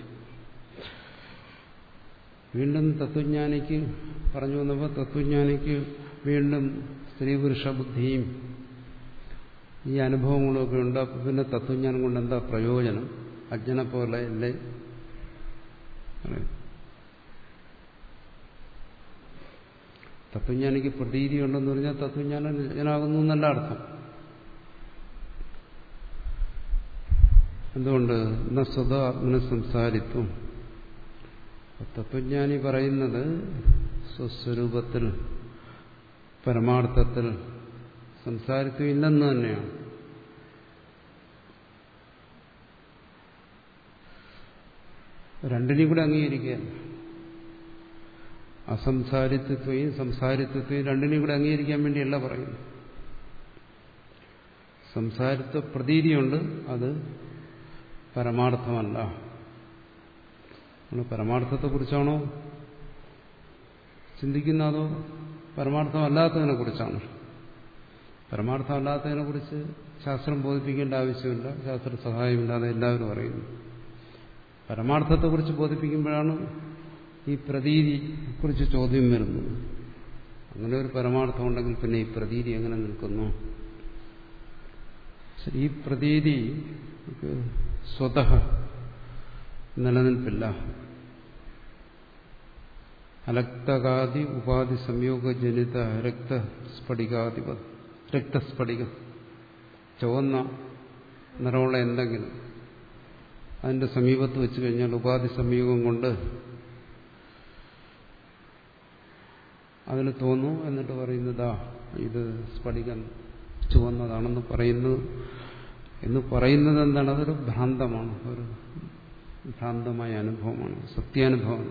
Speaker 1: വീണ്ടും തത്വജ്ഞാനിക്ക് പറഞ്ഞു വന്നപ്പോൾ തത്വജ്ഞാനിക്ക് വീണ്ടും സ്ത്രീ പുരുഷ ബുദ്ധിയും ഈ അനുഭവങ്ങളൊക്കെ ഉണ്ട്. അപ്പം പിന്നെ തത്വജ്ഞാനം കൊണ്ട് എന്താ പ്രയോജനം? അജ്ഞനെ പോലെ അല്ലേ? തത്വജ്ഞാനിക്ക് പ്രതീതി ഉണ്ടെന്ന് പറഞ്ഞാൽ തത്വജ്ഞാനം അജ്ഞനാകുന്നു എന്നല്ല അർത്ഥം. എന്തുകൊണ്ട്? എന്ന സ്വത ആത്മന സംസാരിത്വം. തത്വജ്ഞാനി പറയുന്നത് സ്വസ്വരൂപത്തിൽ പരമാർത്ഥത്തിൽ സംസാരിത്വം ഇല്ലെന്ന് തന്നെയാണ്. രണ്ടിനെയും കൂടെ അംഗീകരിക്കുക. അസംസാരിത്വത്തെയും സംസാരിത്വത്തെയും രണ്ടിനെയും കൂടെ അംഗീകരിക്കാൻ വേണ്ടിയല്ല പറയുന്നു. സംസാരിത്വ പ്രതീതിയുണ്ട്, അത് പരമാർത്ഥമല്ല. പരമാർത്ഥത്തെക്കുറിച്ചാണോ ചിന്തിക്കുന്ന, അതോ പരമാർത്ഥമല്ലാത്തതിനെ കുറിച്ചാണ്? പരമാർത്ഥമല്ലാത്തതിനെ കുറിച്ച് ശാസ്ത്രം ബോധിപ്പിക്കേണ്ട ആവശ്യമില്ല, ശാസ്ത്ര സഹായമില്ലാതെ എല്ലാവരും അറിയുന്നു. പരമാർത്ഥത്തെക്കുറിച്ച് ബോധിപ്പിക്കുമ്പോഴാണ് ഈ പ്രതീതിയെക്കുറിച്ച് ചോദ്യം വരുന്നത്. അങ്ങനെ ഒരു പരമാർത്ഥം ഉണ്ടെങ്കിൽ പിന്നെ ഈ പ്രതീതി എങ്ങനെ നിൽക്കുന്നു? ഈ പ്രതീതി സ്വതഃ നിലനിൽപ്പില്ല. അലക്തകാദി ഉപാധി സംയോഗജനിത രക്തസ്ഫടികാധിപ രക്തസ്ഫടികം, ചുവന്ന നിറമുള്ള എന്തെങ്കിലും അതിന്റെ സമീപത്ത് വെച്ച് കഴിഞ്ഞാൽ ഉപാധി സംയോഗം കൊണ്ട് അതിന് തോന്നും. എന്നിട്ട് പറയുന്നതാ ഇത് സ്ഫടികം ചുവന്നതാണെന്ന് പറയുന്നത് എന്ന് പറയുന്നത് എന്താണ്? അതൊരു ഭ്രാന്തമാണ്, ഒരു ഭ്രാന്തമായ അനുഭവമാണ്, സത്യാനുഭവം.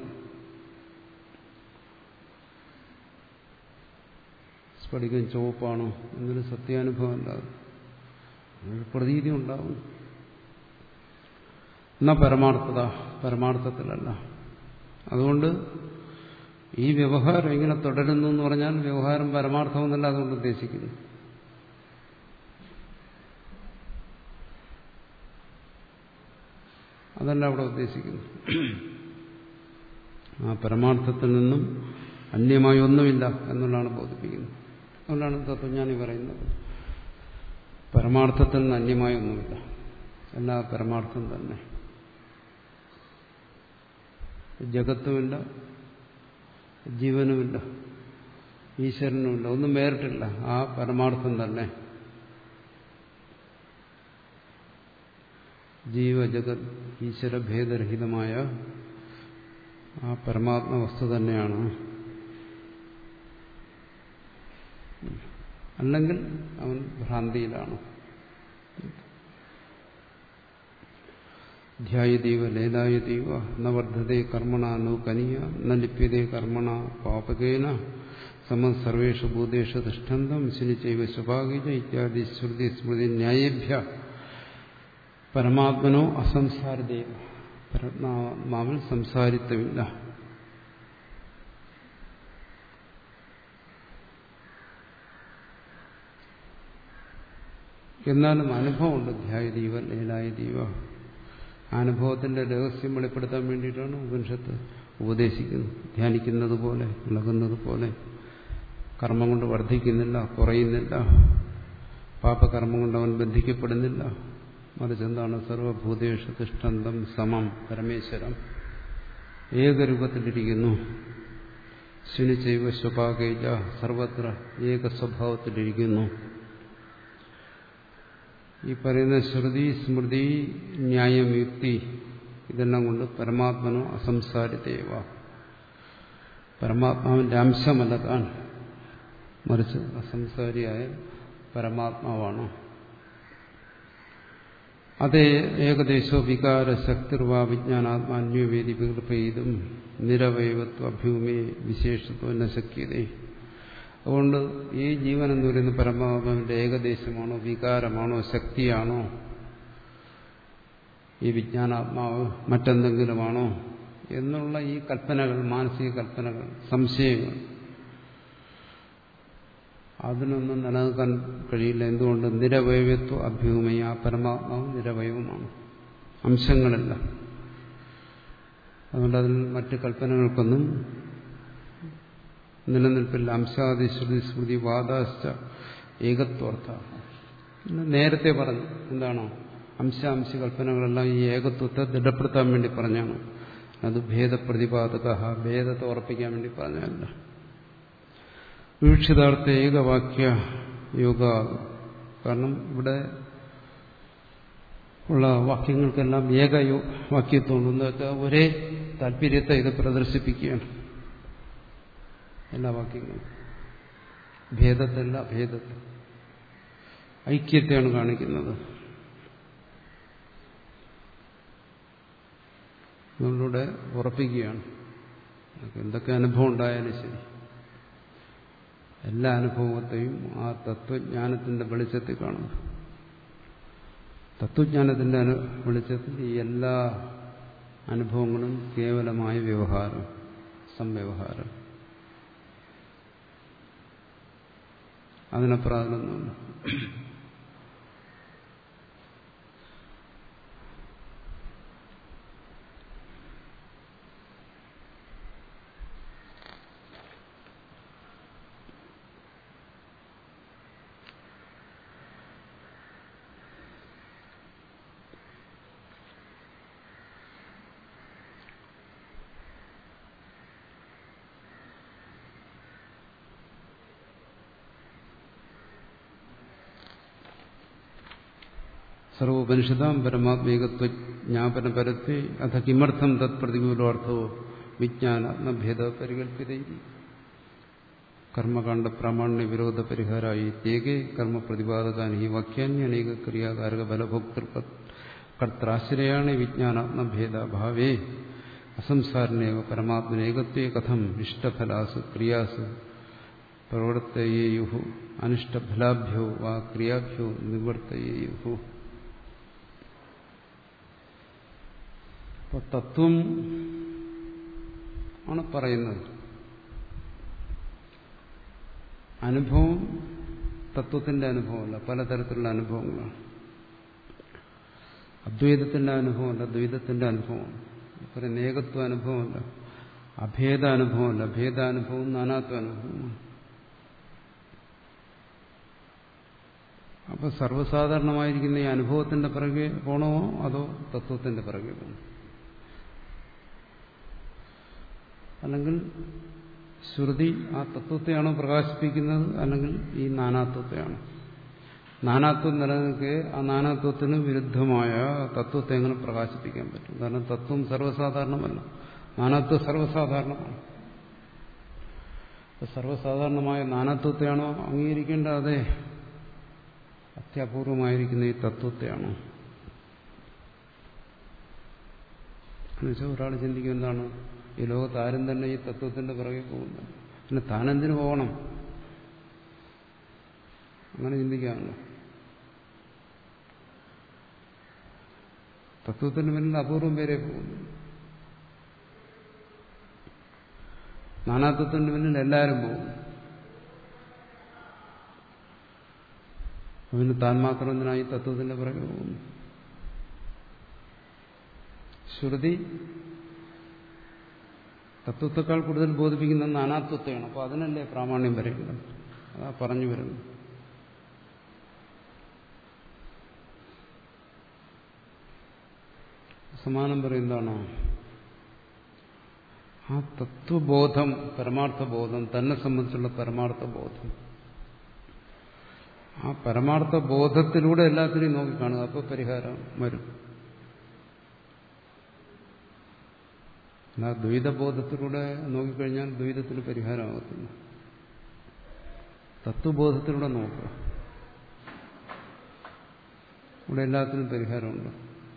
Speaker 1: സ്ഫടികം ചുവപ്പാണോ എന്നൊരു സത്യാനുഭവം ഉണ്ടാകും, ഒരു പ്രതീതി ഉണ്ടാവും. എന്നാ പരമാർത്ഥത പരമാർത്ഥത്തിലല്ല. അതുകൊണ്ട് ഈ വ്യവഹാരം ഇങ്ങനെ തുടരുന്നു എന്ന് പറഞ്ഞാൽ വ്യവഹാരം പരമാർത്ഥമെന്നല്ല അതുകൊണ്ട് ഉദ്ദേശിക്കുന്നു. അതല്ല അവിടെ ഉദ്ദേശിക്കുന്നു. ആ പരമാർത്ഥത്തിൽ നിന്നും അന്യമായി ഒന്നുമില്ല എന്നുള്ളതാണ് ബോധിപ്പിക്കുന്നത്. അതുകൊണ്ടാണ് തത്വജ്ഞാനി പറയുന്നത് പരമാർത്ഥത്തിൽ നിന്ന് അന്യമായി ഒന്നുമില്ല, എല്ലാ പരമാർത്ഥം തന്നെ. ജഗത്തുമില്ല, ജീവനുമില്ല, ഈശ്വരനുമില്ല, ഒന്നും വേറിട്ടില്ല, ആ പരമാർത്ഥം തന്നെ. ജീവജഗത് ഈശ്വരഭേദരഹിതമായ ആ പരമാത്മ വസ്തു തന്നെയാണ്. അല്ലെങ്കിൽ അവൻ ഭ്രാന്തിയിലാണ്. ധ്യായതീവ ലേലായതീവ ന വർദ്ധതേ കർമ്മണ നൂകനീയ ന ലിപ്യതേ കർമ്മണ പാപകേന സമ സർവേഷു ഭൂതേഷു തിഷ്ഠന്തം ശനിചൈവ സ്വഭാഗീജ ഇത്യാദി ശ്രുതി സ്മൃതി ന്യായേഭ്യ പരമാത്മനോ അസംസാരിതേവ. പരമാത്മാവിൽ സംസാരിത്വമില്ല. എന്നാലും അനുഭവമുണ്ട്. ധ്യായതീവ ലേലായതീവ. അനുഭവത്തിന്റെ രഹസ്യം വെളിപ്പെടുത്താൻ വേണ്ടിയിട്ടാണ് ഉപനിഷത്ത് ഉപദേശിക്കുന്നത്. ധ്യാനിക്കുന്നത് പോലെ, ഇളകുന്നത് പോലെ, കർമ്മം കൊണ്ട് വർദ്ധിക്കുന്നില്ല, കുറയുന്നില്ല, പാപകർമ്മം കൊണ്ട് അവൻ ബന്ധിക്കപ്പെടുന്നില്ല. മറിച്ച് എന്താണ്? സർവഭൂതേഷു തിഷ്ഠന്തം സമം പരമേശ്വരം ഏകരൂപത്തിലിരിക്കുന്നു. ശുനിചൈവ സ്വഭാഗേജ സർവത്ര ഏക സ്വഭാവത്തിലിരിക്കുന്നു. ഈ പറയുന്ന ശ്രുതി സ്മൃതി ന്യായം യുക്തി ഇതെല്ലാം കൊണ്ട് പരമാത്മനോ അസംസാരിതേവ, പരമാത്മാവിന്റെ അംശമല്ല താൻ, മറിച്ച് അസംസാരിയായ പരമാത്മാവാണ്. അതേ ഏകദേശോ വികാര ശക്തിർവാ വിജ്ഞാനാത്മാന്യവേദി വികൃപയിതും നിരവയവത്വ അഭ്യൂമേ വിശേഷത്വ നശക്യതേ. അതുകൊണ്ട് ഈ ജീവൻ എന്ന് പറയുന്ന പരമാത്മാവിന്റെ ഏകദേശമാണോ, വികാരമാണോ, ശക്തിയാണോ, ഈ വിജ്ഞാനാത്മാവ് മറ്റെന്തെങ്കിലുമാണോ എന്നുള്ള ഈ കൽപ്പനകൾ, മാനസിക കൽപ്പനകൾ, സംശയങ്ങൾ, അതിനൊന്നും നിലനിൽക്കാൻ കഴിയില്ല. എന്തുകൊണ്ട്? നിരവയവത്വ അഭ്യൂമയ, ആ പരമാത്മാവ് നിരവയവമാണ്, അംശങ്ങളല്ല. അതുകൊണ്ട് അതിൽ മറ്റ് കൽപ്പനകൾക്കൊന്നും നിലനിൽപ്പില്ല. അംശാദി ശ്രുതി സ്മൃതി വാദാശ്ച ഏകത്വാർത്ഥ. നേരത്തെ പറഞ്ഞു എന്താണോ, അംശാംശ കൽപ്പനകളെല്ലാം ഈ ഏകത്വത്തെ ദൃഢപ്പെടുത്താൻ വേണ്ടി പറഞ്ഞാണ്. അത് ഭേദപ്രതിപാദക, ഭേദത്തെ ഉറപ്പിക്കാൻ വേണ്ടി പറഞ്ഞല്ല. വീക്ഷിതാർത്ഥ ഏകവാക്യ യോഗ. കാരണം ഇവിടെ ഉള്ള വാക്യങ്ങൾക്കെല്ലാം ഏക വാക്യത്വമുണ്ട്. എന്ന് വെച്ചാൽ ഒരേ താല്പര്യത്തെ ഇത് പ്രദർശിപ്പിക്കുകയാണ്. എല്ലാ വാക്യങ്ങളും ഭേദത്തല്ല, ഭേദത്തെ, ഐക്യത്തെയാണ് കാണിക്കുന്നത്. നമ്മളിവിടെ ഉറപ്പിക്കുകയാണ്. എന്തൊക്കെ അനുഭവം ഉണ്ടായാലും ശരി, എല്ലാ അനുഭവത്തെയും ആ തത്വജ്ഞാനത്തിന്റെ വെളിച്ചത്തിൽ കാണുക. തത്വജ്ഞാനത്തിന്റെ വെളിച്ചത്തിൽ ഈ എല്ലാ അനുഭവങ്ങളും കേവലമായ വ്യവഹാരം, സംവ്യവഹാരം, അതിനപ്പുറമൊന്നുമില്ല. സർവോപനിഷതാം പരമാത്മേകത്വ ജ്ഞാപനപരത്വേ അഥ കിമർത്ഥം തത് പ്രതികൂലാർത്ഥോ വിജ്ഞാനാത്മഭേദ പരികല്പിത. കർമ്മകാണ്ഡ പ്രാമാണ്യ വിരോധ പരിഹാരായി തേകെ കർമ്മ പ്രതിപാദകാനി ഈ വാക്യാന്യ അനേക ക്രിയാകാരക ബലഭോക്തൃ കർത്താശ്രയാണ് വിജ്ഞാനാത്മഭേദഭാവേ അസംസാരനേവ പരമാത്മനേകത്വേ കഥം ഇഷ്ടഫലാസു ക്രിയാസു പ്രവർത്തയേയുഹു അനിഷ്ടഫലാഭ്യോ വാ ക്രിയാഭ്യോ നിവർത്തയേയുഹു. അപ്പോൾ തത്വം ആണ് പറയുന്നത്. അനുഭവം തത്വത്തിന്റെ അനുഭവമല്ല, പലതരത്തിലുള്ള അനുഭവങ്ങളാണ്. അദ്വൈതത്തിന്റെ അനുഭവമല്ല, ദ്വൈതത്തിന്റെ അനുഭവമാണ്. പറയുന്ന ഏകത്വ അനുഭവമല്ല, അഭേദ അനുഭവമല്ല. ഭേദാനുഭവം നാനാത്വ അനുഭവമാണ്. അപ്പൊ സർവ്വസാധാരണമായിരിക്കുന്ന ഈ അനുഭവത്തിന്റെ പിറകെ പോണോ അതോ തത്വത്തിന്റെ പിറകെ പോകണോ? അല്ലെങ്കിൽ ശ്രുതി ആ തത്വത്തെയാണോ പ്രകാശിപ്പിക്കുന്നത്, അല്ലെങ്കിൽ ഈ നാനാത്വത്തെയാണോ? നാനാത്വം നിലനിൽക്കെ ആ നാനാത്വത്തിന് വിരുദ്ധമായ തത്വത്തെ എങ്ങനെ പ്രകാശിപ്പിക്കാൻ പറ്റും? കാരണം തത്വം സർവ്വസാധാരണമല്ല, നാനാത്വം സർവ്വസാധാരണമാണ്. സർവ്വസാധാരണമായ നാനാത്വത്തെയാണോ അംഗീകരിക്കേണ്ടത്, അതെ അത്യപൂർവമായിരിക്കുന്ന ഈ തത്വത്തെയാണോ? എന്നുവെച്ചാൽ ഒരാൾ ചിന്തിക്കും, എന്താണ് ഈ ലോകത്ത് ആരും തന്നെ ഈ തത്വത്തിന്റെ പിറകെ പോകുന്നത്, പിന്നെ താനെന്തിനു പോകണം? അങ്ങനെ ചിന്തിക്കാമല്ലോ. തത്വത്തിന് പിന്നിൽ അപൂർവം പേരെ പോകുന്നു, നാനാത്വത്തിന് പിന്നിൽ എല്ലാവരും പോകുന്നു. അതിന് താൻ മാത്രം എന്തിനായി തത്വത്തിന്റെ പിറകെ പോകുന്നു? ശ്രുതി തത്വത്തെക്കാൾ കൂടുതൽ ബോധിപ്പിക്കുന്ന നാനാത്വത്തെയാണ്. അപ്പോൾ അതിനല്ലേ പ്രാമാണ്യം പറയുന്നത്, അതാ പറഞ്ഞു വരുന്നത്. സമാനം പറയുന്നതാണോ? ആ തത്വബോധം, പരമാർത്ഥബോധം, തന്നെ സംബന്ധിച്ചുള്ള പരമാർത്ഥബോധം, ആ പരമാർത്ഥ ബോധത്തിലൂടെ എല്ലാത്തിനെയും നോക്കിക്കാണുക. അപ്പോൾ പരിഹാരം വരും. എന്നാൽ ദ്വൈതബോധത്തിലൂടെ നോക്കിക്കഴിഞ്ഞാൽ ദ്വൈതത്തിന് പരിഹാരമാകത്തില്ല. തത്വബോധത്തിലൂടെ നോക്കുക, ഇവിടെ എല്ലാത്തിനും പരിഹാരമുണ്ട്.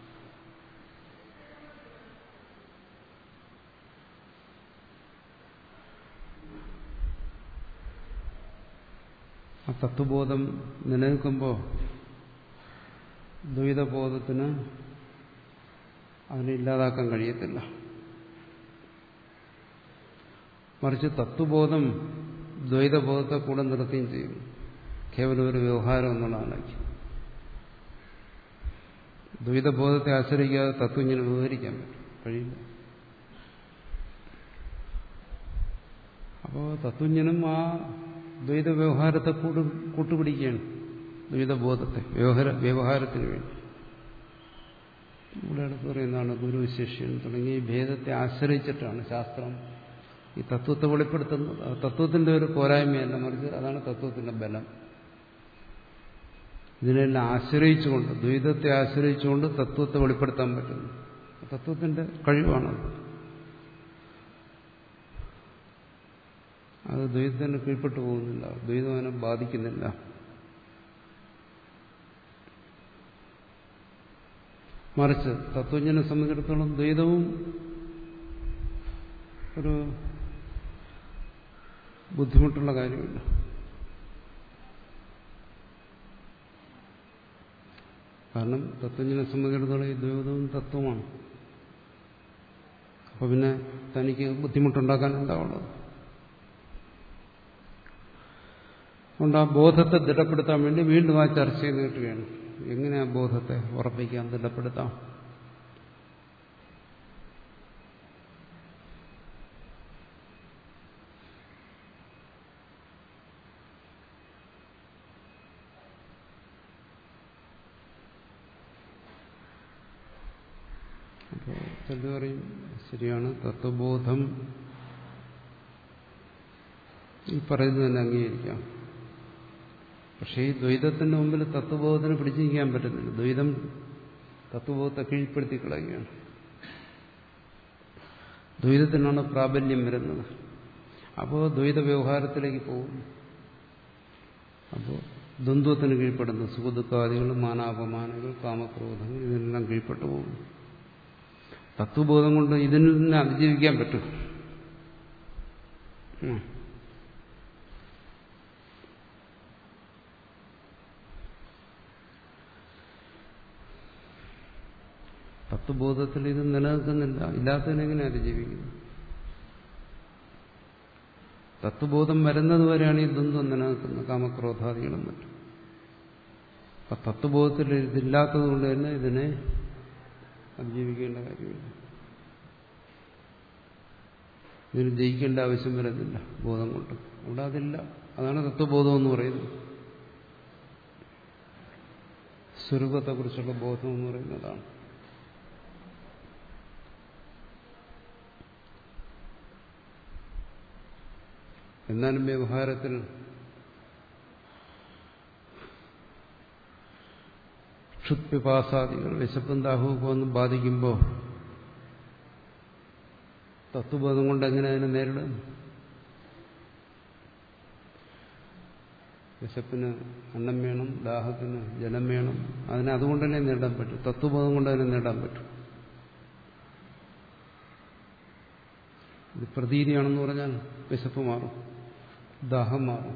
Speaker 1: ആ തത്വബോധം നിലനിൽക്കുമ്പോൾ ദ്വൈതബോധത്തിന് അതിനെ ഇല്ലാതാക്കാൻ കഴിയത്തില്ല. മറിച്ച് തത്വബോധം ദ്വൈതബോധത്തെ കൂടെ നിർത്തുകയും ചെയ്യും. കേവലം ഒരു വ്യവഹാരം എന്നുള്ളതാണ്. ദ്വൈതബോധത്തെ ആശ്രയിക്കാതെ തത്വം ഇങ്ങനെ വിവരിക്കാൻ പറ്റും, കഴിയില്ല. അപ്പോൾ തത്വജ്ഞനും ആ ദ്വൈത വ്യവഹാരത്തെ കൂട്ട് കൂട്ടുപിടിക്കുകയാണ്, ദ്വൈതബോധത്തെ വ്യവഹാര വ്യവഹാരത്തിന് വേണ്ടി. ഇവിടെ അടുത്ത് പറയുന്നതാണ് ഗുരു ശിഷ്യൻ തുടങ്ങി ഈ ഭേദത്തെ ആശ്രയിച്ചിട്ടാണ് ശാസ്ത്രം ഈ തത്വത്തെ വെളിപ്പെടുത്തുന്നത്. തത്വത്തിന്റെ ഒരു പോരായ്മയല്ല, മറിച്ച് അതാണ് തത്വത്തിന്റെ ബലം. ഇതിനെല്ലാം ആശ്രയിച്ചുകൊണ്ട്, ദ്വൈതത്തെ ആശ്രയിച്ചുകൊണ്ട് തത്വത്തെ വെളിപ്പെടുത്താൻ പറ്റുന്നു. തത്വത്തിന്റെ കഴിവാണത്. അത് ദ്വൈതത്തിന് കീഴ്പ്പെട്ടു പോകുന്നില്ല, ദ്വൈതം അതിനെ ബാധിക്കുന്നില്ല. മറിച്ച് തത്വജ്ഞനെ സംബന്ധിച്ചിടത്തോളം ദ്വൈതവും ഒരു ബുദ്ധിമുട്ടുള്ള കാര്യമില്ല. കാരണം തത്വജ്ഞനെ സംബന്ധിച്ചിടത്തോളം ഈ ദ്വൈതവും തത്വമാണ്. അപ്പൊ പിന്നെ തനിക്ക് ബുദ്ധിമുട്ടുണ്ടാക്കാൻ എന്താ ഉള്ളത്? അതുകൊണ്ട് ആ ബോധത്തെ ദൃഢപ്പെടുത്താൻ വേണ്ടി വീണ്ടും ആ ചർച്ച ചെയ്ത് കിട്ടുകയാണ്. എങ്ങനെ ആ ബോധത്തെ ഉറപ്പിക്കാം, ദൃഢപ്പെടുത്താം? അപ്പോൾ ചിലർ പറയും ശരിയാണ്, തത്വബോധം ഈ പറയുന്നത് തന്നെ അംഗീകരിക്കാം. പക്ഷേ ഈ ദ്വൈതത്തിന്റെ മുമ്പിൽ തത്വബോധത്തിന് പിടിച്ചിരിക്കാൻ പറ്റുന്നില്ല. ദ്വൈതം തത്വബോധത്തെ കീഴ്പ്പെടുത്തി കളയുകയാണ്. ദ്വൈതത്തിനാണ് പ്രാബല്യം വരുന്നത്. അപ്പോൾ ദ്വൈത വ്യവഹാരത്തിലേക്ക് പോകും. അപ്പോൾ ദ്വന്ദ്വത്തിന് കീഴ്പ്പെടുന്നു. സുഖദുഃഖാദികൾ, മാനാപമാനങ്ങൾ, കാമക്രോധങ്ങൾ, ഇതിനെല്ലാം കീഴ്പ്പെട്ടു പോകും. തത്വബോധം കൊണ്ട് ഇതിൽ നിന്ന് അതിജീവിക്കാൻ പറ്റും. തത്വബോധത്തിൽ ഇത് നിലനിൽക്കുന്നില്ല. ഇല്ലാത്തതിനെങ്ങനെ അതിജീവിക്കുന്നു? തത്വബോധം വരുന്നത് വരെയാണ് ഈ ദ്വന്ദ്വം നിലനിൽക്കുന്നത്, കാമക്രോധാദികളും മറ്റും. അപ്പൊ തത്വബോധത്തിൽ ഇതില്ലാത്തത് കൊണ്ട് തന്നെ ഇതിനെ അതിജീവിക്കേണ്ട കാര്യമില്ല. ഇതിന് ജയിക്കേണ്ട ആവശ്യം വരുന്നില്ല ബോധം കൊണ്ട്. അവിടെ അതില്ല. അതാണ് തത്വബോധം എന്ന് പറയുന്നത്. സ്വരൂപത്തെക്കുറിച്ചുള്ള ബോധം എന്ന് പറയുന്നതാണ്. എന്നാലും വ്യവഹാരത്തിൽ ക്ഷുത്പിപാസാദികൾ, വിശപ്പും ദാഹവും ഒന്ന് ബാധിക്കുമ്പോൾ തത്വബോധം കൊണ്ട് എങ്ങനെ അതിനെ നേരിടും? വിശപ്പിന് അന്നം വേണം, ദാഹത്തിന് ജലം വേണം. അതിനെ അതുകൊണ്ട് തന്നെ നേടാൻ പറ്റും. തത്വബോധം കൊണ്ട് അതിനെ നേടാൻ പറ്റും. ഇത് പ്രതീതിയാണെന്ന് പറഞ്ഞാൽ വിശപ്പ് മാറും, ദാഹം മാറും.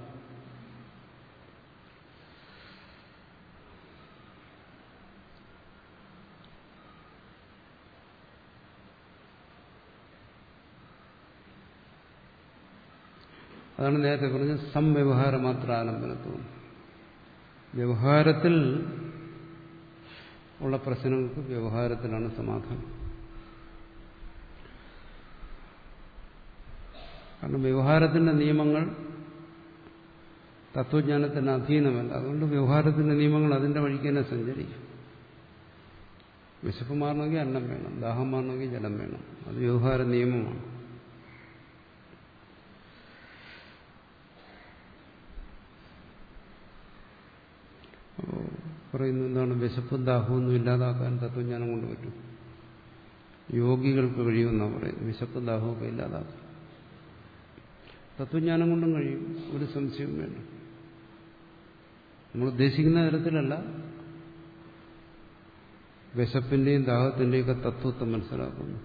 Speaker 1: അതാണ് നേരത്തെ പറഞ്ഞ സംവ്യവഹാര മാത്ര ആലംബനത്വം. വ്യവഹാരത്തിൽ ഉള്ള പ്രശ്നങ്ങൾക്ക് വ്യവഹാരത്തിലാണ് സമാധാനം. കാരണം വ്യവഹാരത്തിന്റെ നിയമങ്ങൾ തത്വജ്ഞാനത്തിന് അധീനമല്ല. അതുകൊണ്ട് വ്യവഹാരത്തിന്റെ നിയമങ്ങൾ അതിന്റെ വഴിക്ക് തന്നെ സഞ്ചരിക്കും. വിശപ്പ് മാറണമെങ്കിൽ അന്നം വേണം, ദാഹം മാറണമെങ്കിൽ ജലം വേണം. അത് വ്യവഹാര നിയമമാണ്. പറയുന്നത് എന്താണ്? വിശപ്പും ദാഹവും ഒന്നും ഇല്ലാതാക്കാൻ തത്വജ്ഞാനം കൊണ്ട് പറ്റും. യോഗികൾക്ക് കഴിയുമെന്നാണ് പറയുന്നത്. വിശപ്പ് ദാഹമൊക്കെ ഇല്ലാതാക്കും. തത്വജ്ഞാനം കൊണ്ടും കഴിയും, ഒരു സംശയവും വേണ്ട. നമ്മൾ ഉദ്ദേശിക്കുന്ന തരത്തിലല്ല, വിശപ്പിന്റെയും ദാഹത്തിന്റെയും ഒക്കെ തത്വത്തെ മനസ്സിലാക്കുന്നു.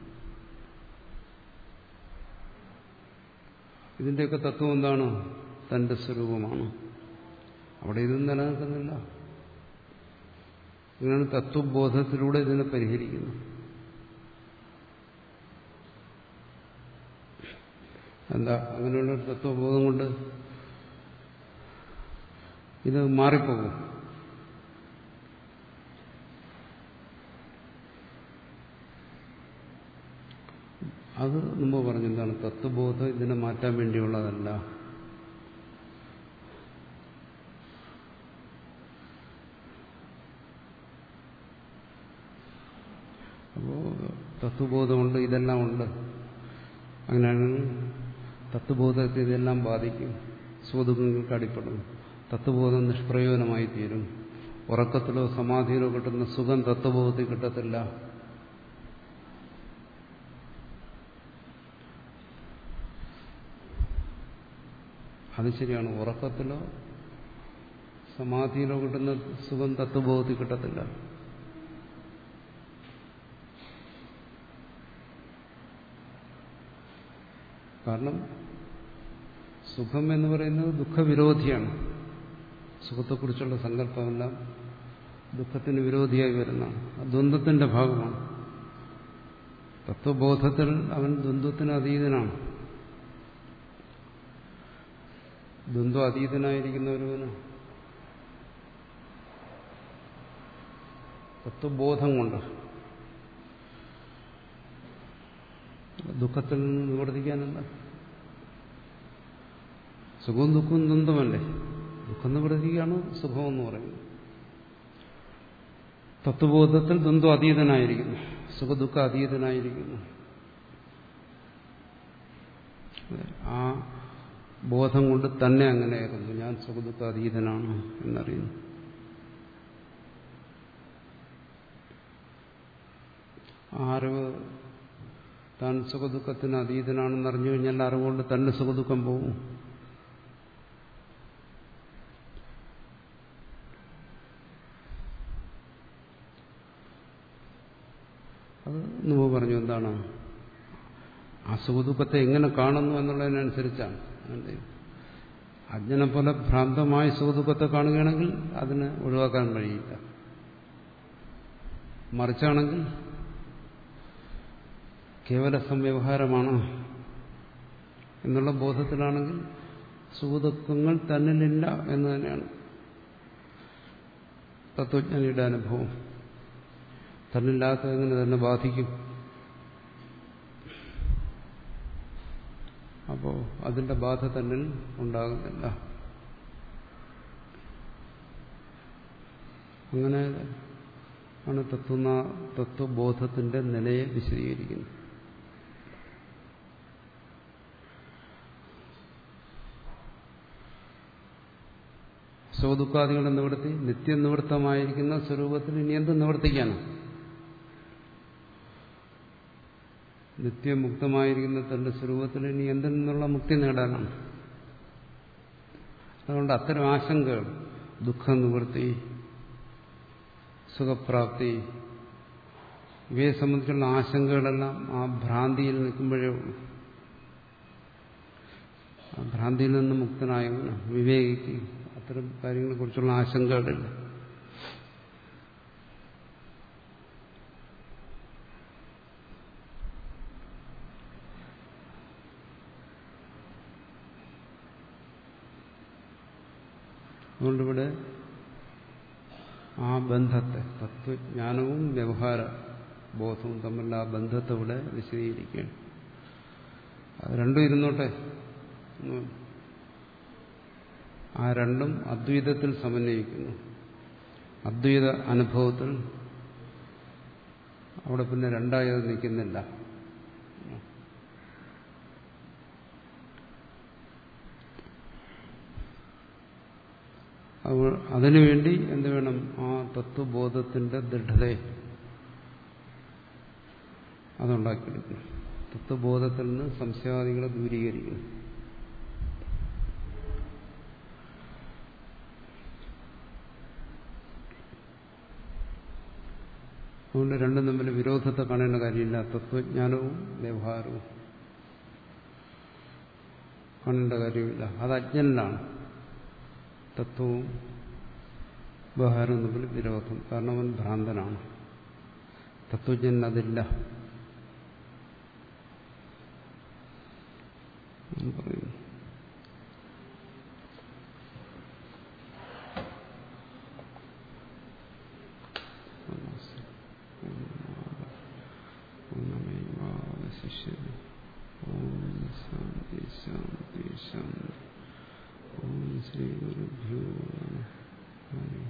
Speaker 1: ഇതിന്റെയൊക്കെ തത്വം എന്താണ്? തന്റെ സ്വരൂപമാണ്. അവിടെ ഇതൊന്നും നിലനിൽക്കുന്നില്ല. ഇങ്ങനെ തത്വബോധത്തിലൂടെ ഇതിനെ പരിഹരിക്കുന്നു. എന്താ അങ്ങനെയുള്ള ഒരു തത്വബോധം കൊണ്ട് ഇത് മാറിപ്പോകും. അത് മുമ്പ് പറഞ്ഞെന്താണ്? തത്വബോധം ഇതിനെ മാറ്റാൻ വേണ്ടിയുള്ളതല്ല. അപ്പോ തത്വബോധമുണ്ട്, ഇതെല്ലാം ഉണ്ട്. അങ്ങനെയാണെങ്കിൽ തത്വബോധത്തെ ഇതെല്ലാം ബാധിക്കും, സ്വദുഃഖങ്ങൾക്ക് അടിപ്പെടും, തത്വബോധം നിഷ്പ്രയോജനമായി തീരും. ഉറക്കത്തിലോ സമാധിയിലോ കിട്ടുന്ന സുഖം തത്വബോധത്തിൽ കിട്ടത്തില്ല. അത് ശരിയാണ്. ഉറക്കത്തിലോ സമാധിയിലോ കിട്ടുന്ന സുഖം തത്വബോധത്തിൽ കിട്ടത്തില്ല. കാരണം സുഖം എന്ന് പറയുന്നത് ദുഃഖവിരോധിയാണ്. സുഖത്തെക്കുറിച്ചുള്ള സങ്കല്പമെല്ലാം ദുഃഖത്തിന് വിരോധിയായി വരുന്നതാണ്. ദ്വന്ദ്വത്തിന്റെ ഭാഗമാണ്. തത്വബോധത്തിൽ അവൻ ദ്വന്ദ്വത്തിന് അതീതനാണ്. ദ്വന്ദ്വ അതീതനായിരിക്കുന്ന ഒരുവന് തത്വബോധം കൊണ്ട് ദുഃഖത്തിൽ നിന്ന് നിവർത്തിക്കാനല്ല. സുഖവും ദുഃഖവും ദ്വന്ദ്വമല്ലേ? ദുഃഖം നിവർത്തിക്കുകയാണ് സുഖമെന്ന് പറയുന്നത്. തത്വബോധത്തിൽ ദ്വന്ദ്വ അതീതനായിരിക്കുന്നു, സുഖദുഃഖ അതീതനായിരിക്കുന്നു. ആ ബോധം കൊണ്ട് തന്നെ അങ്ങനെയായിരുന്നു. ഞാൻ സുഖദുഃഖ അതീതനാണ് എന്നറിയുന്നു. ആ അറിവ് താൻ സുഖദുഃഖത്തിന് അതീതനാണെന്ന് അറിഞ്ഞു കഴിഞ്ഞാൽ അറിവുകൊണ്ട് തന്നെ സുഖദുഃഖം പോകും. അത് മുമ്പ് പറഞ്ഞു. എന്താണ് ആ സുഖദുഃഖത്തെ എങ്ങനെ കാണുന്നു എന്നുള്ളതിനനുസരിച്ചാണ്. അജ്ഞനെ പോലെ ഭ്രാന്തമായി സുഖദുഃഖത്തെ കാണുകയാണെങ്കിൽ അതിന് ഒഴിവാക്കാൻ കഴിയില്ല. മറിച്ചാണെങ്കിൽ കേവല സംവ്യവഹാരമാണ് എന്നുള്ള ബോധത്തിലാണെങ്കിൽ സുഖദുഃഖങ്ങൾ തന്നിലില്ല എന്ന് തന്നെയാണ് തത്വജ്ഞാനിയുടെ അനുഭവം. തന്നില്ലാത്തതെങ്ങനെ തന്നെ ബാധിക്കും? അപ്പോൾ അതിന്റെ ബാധ തന്നിൽ ഉണ്ടാകുന്നില്ല. അങ്ങനെ ആണ് തത്വ തത്വബോധത്തിന്റെ നിലയെ വിശദീകരിക്കുന്നത്. സുഖദുഃഖാദികളെ നിവർത്തി നിത്യനിവൃത്തമായിരിക്കുന്ന സ്വരൂപത്തിൽ ഇനി എന്ത് നിവർത്തിക്കാനാണ്? നിത്യമുക്തമായിരിക്കുന്ന തന്റെ സ്വരൂപത്തിൽ ഇനി എന്തിൽ നിന്നുള്ള മുക്തി നേടാനാണ്? അതുകൊണ്ട് അത്തരം ആശങ്കകൾ, ദുഃഖനിവൃത്തി, സുഖപ്രാപ്തി, ഇവയെ സംബന്ധിച്ചുള്ള ആശങ്കകളെല്ലാം ആ ഭ്രാന്തിയിൽ നിൽക്കുമ്പോഴേ ഉള്ളൂ. ആ ഭ്രാന്തിയിൽ നിന്ന് മുക്തനായവന് വിവേകിക്ക് അത്തരം കാര്യങ്ങളെക്കുറിച്ചുള്ള ആശങ്കകളില്ല. അതുകൊണ്ടിവിടെ ആ ബന്ധത്തെ, തത്വജ്ഞാനവും വ്യവഹാര ബോധവും തമ്മിലുള്ള ആ ബന്ധത്തെ ഇവിടെ വിശദീകരിക്കുകയാണ്. അത് രണ്ടും ഇരുന്നോട്ടെ. ആ രണ്ടും അദ്വൈതത്തിൽ സമന്വയിക്കുന്നു. അദ്വൈത അനുഭവത്തിൽ അവിടെ പിന്നെ രണ്ടായി അത് നിൽക്കുന്നില്ല. അതിനുവേണ്ടി എന്ത് വേണം? ആ തത്വബോധത്തിന്റെ ദൃഢതയെ അതുണ്ടാക്കിയെടുക്കണം. തത്വബോധത്തിൽ നിന്ന് സംശയാദികളെ ദൂരീകരിക്കണം. അതുകൊണ്ട് രണ്ടും തമ്മിൽ വിരോധത്തെ കാണേണ്ട കാര്യമില്ല. തത്വജ്ഞാനവും വ്യവഹാരവും കാണേണ്ട കാര്യമില്ല. അത് അജ്ഞനിലാണ് തത്വവും വ്യവഹാരവും തമ്മിൽ വിരോധം. കാരണം അവൻ ഭ്രാന്തനാണ്. തത്വജ്ഞൻ അതില്ല പറയുന്നു. ശിഷ്യന് ഓം ശാന്തി ശാന്തി ശാന്തി. ഓം ശ്രീ ഗുരുഭ്യോ നമഃ.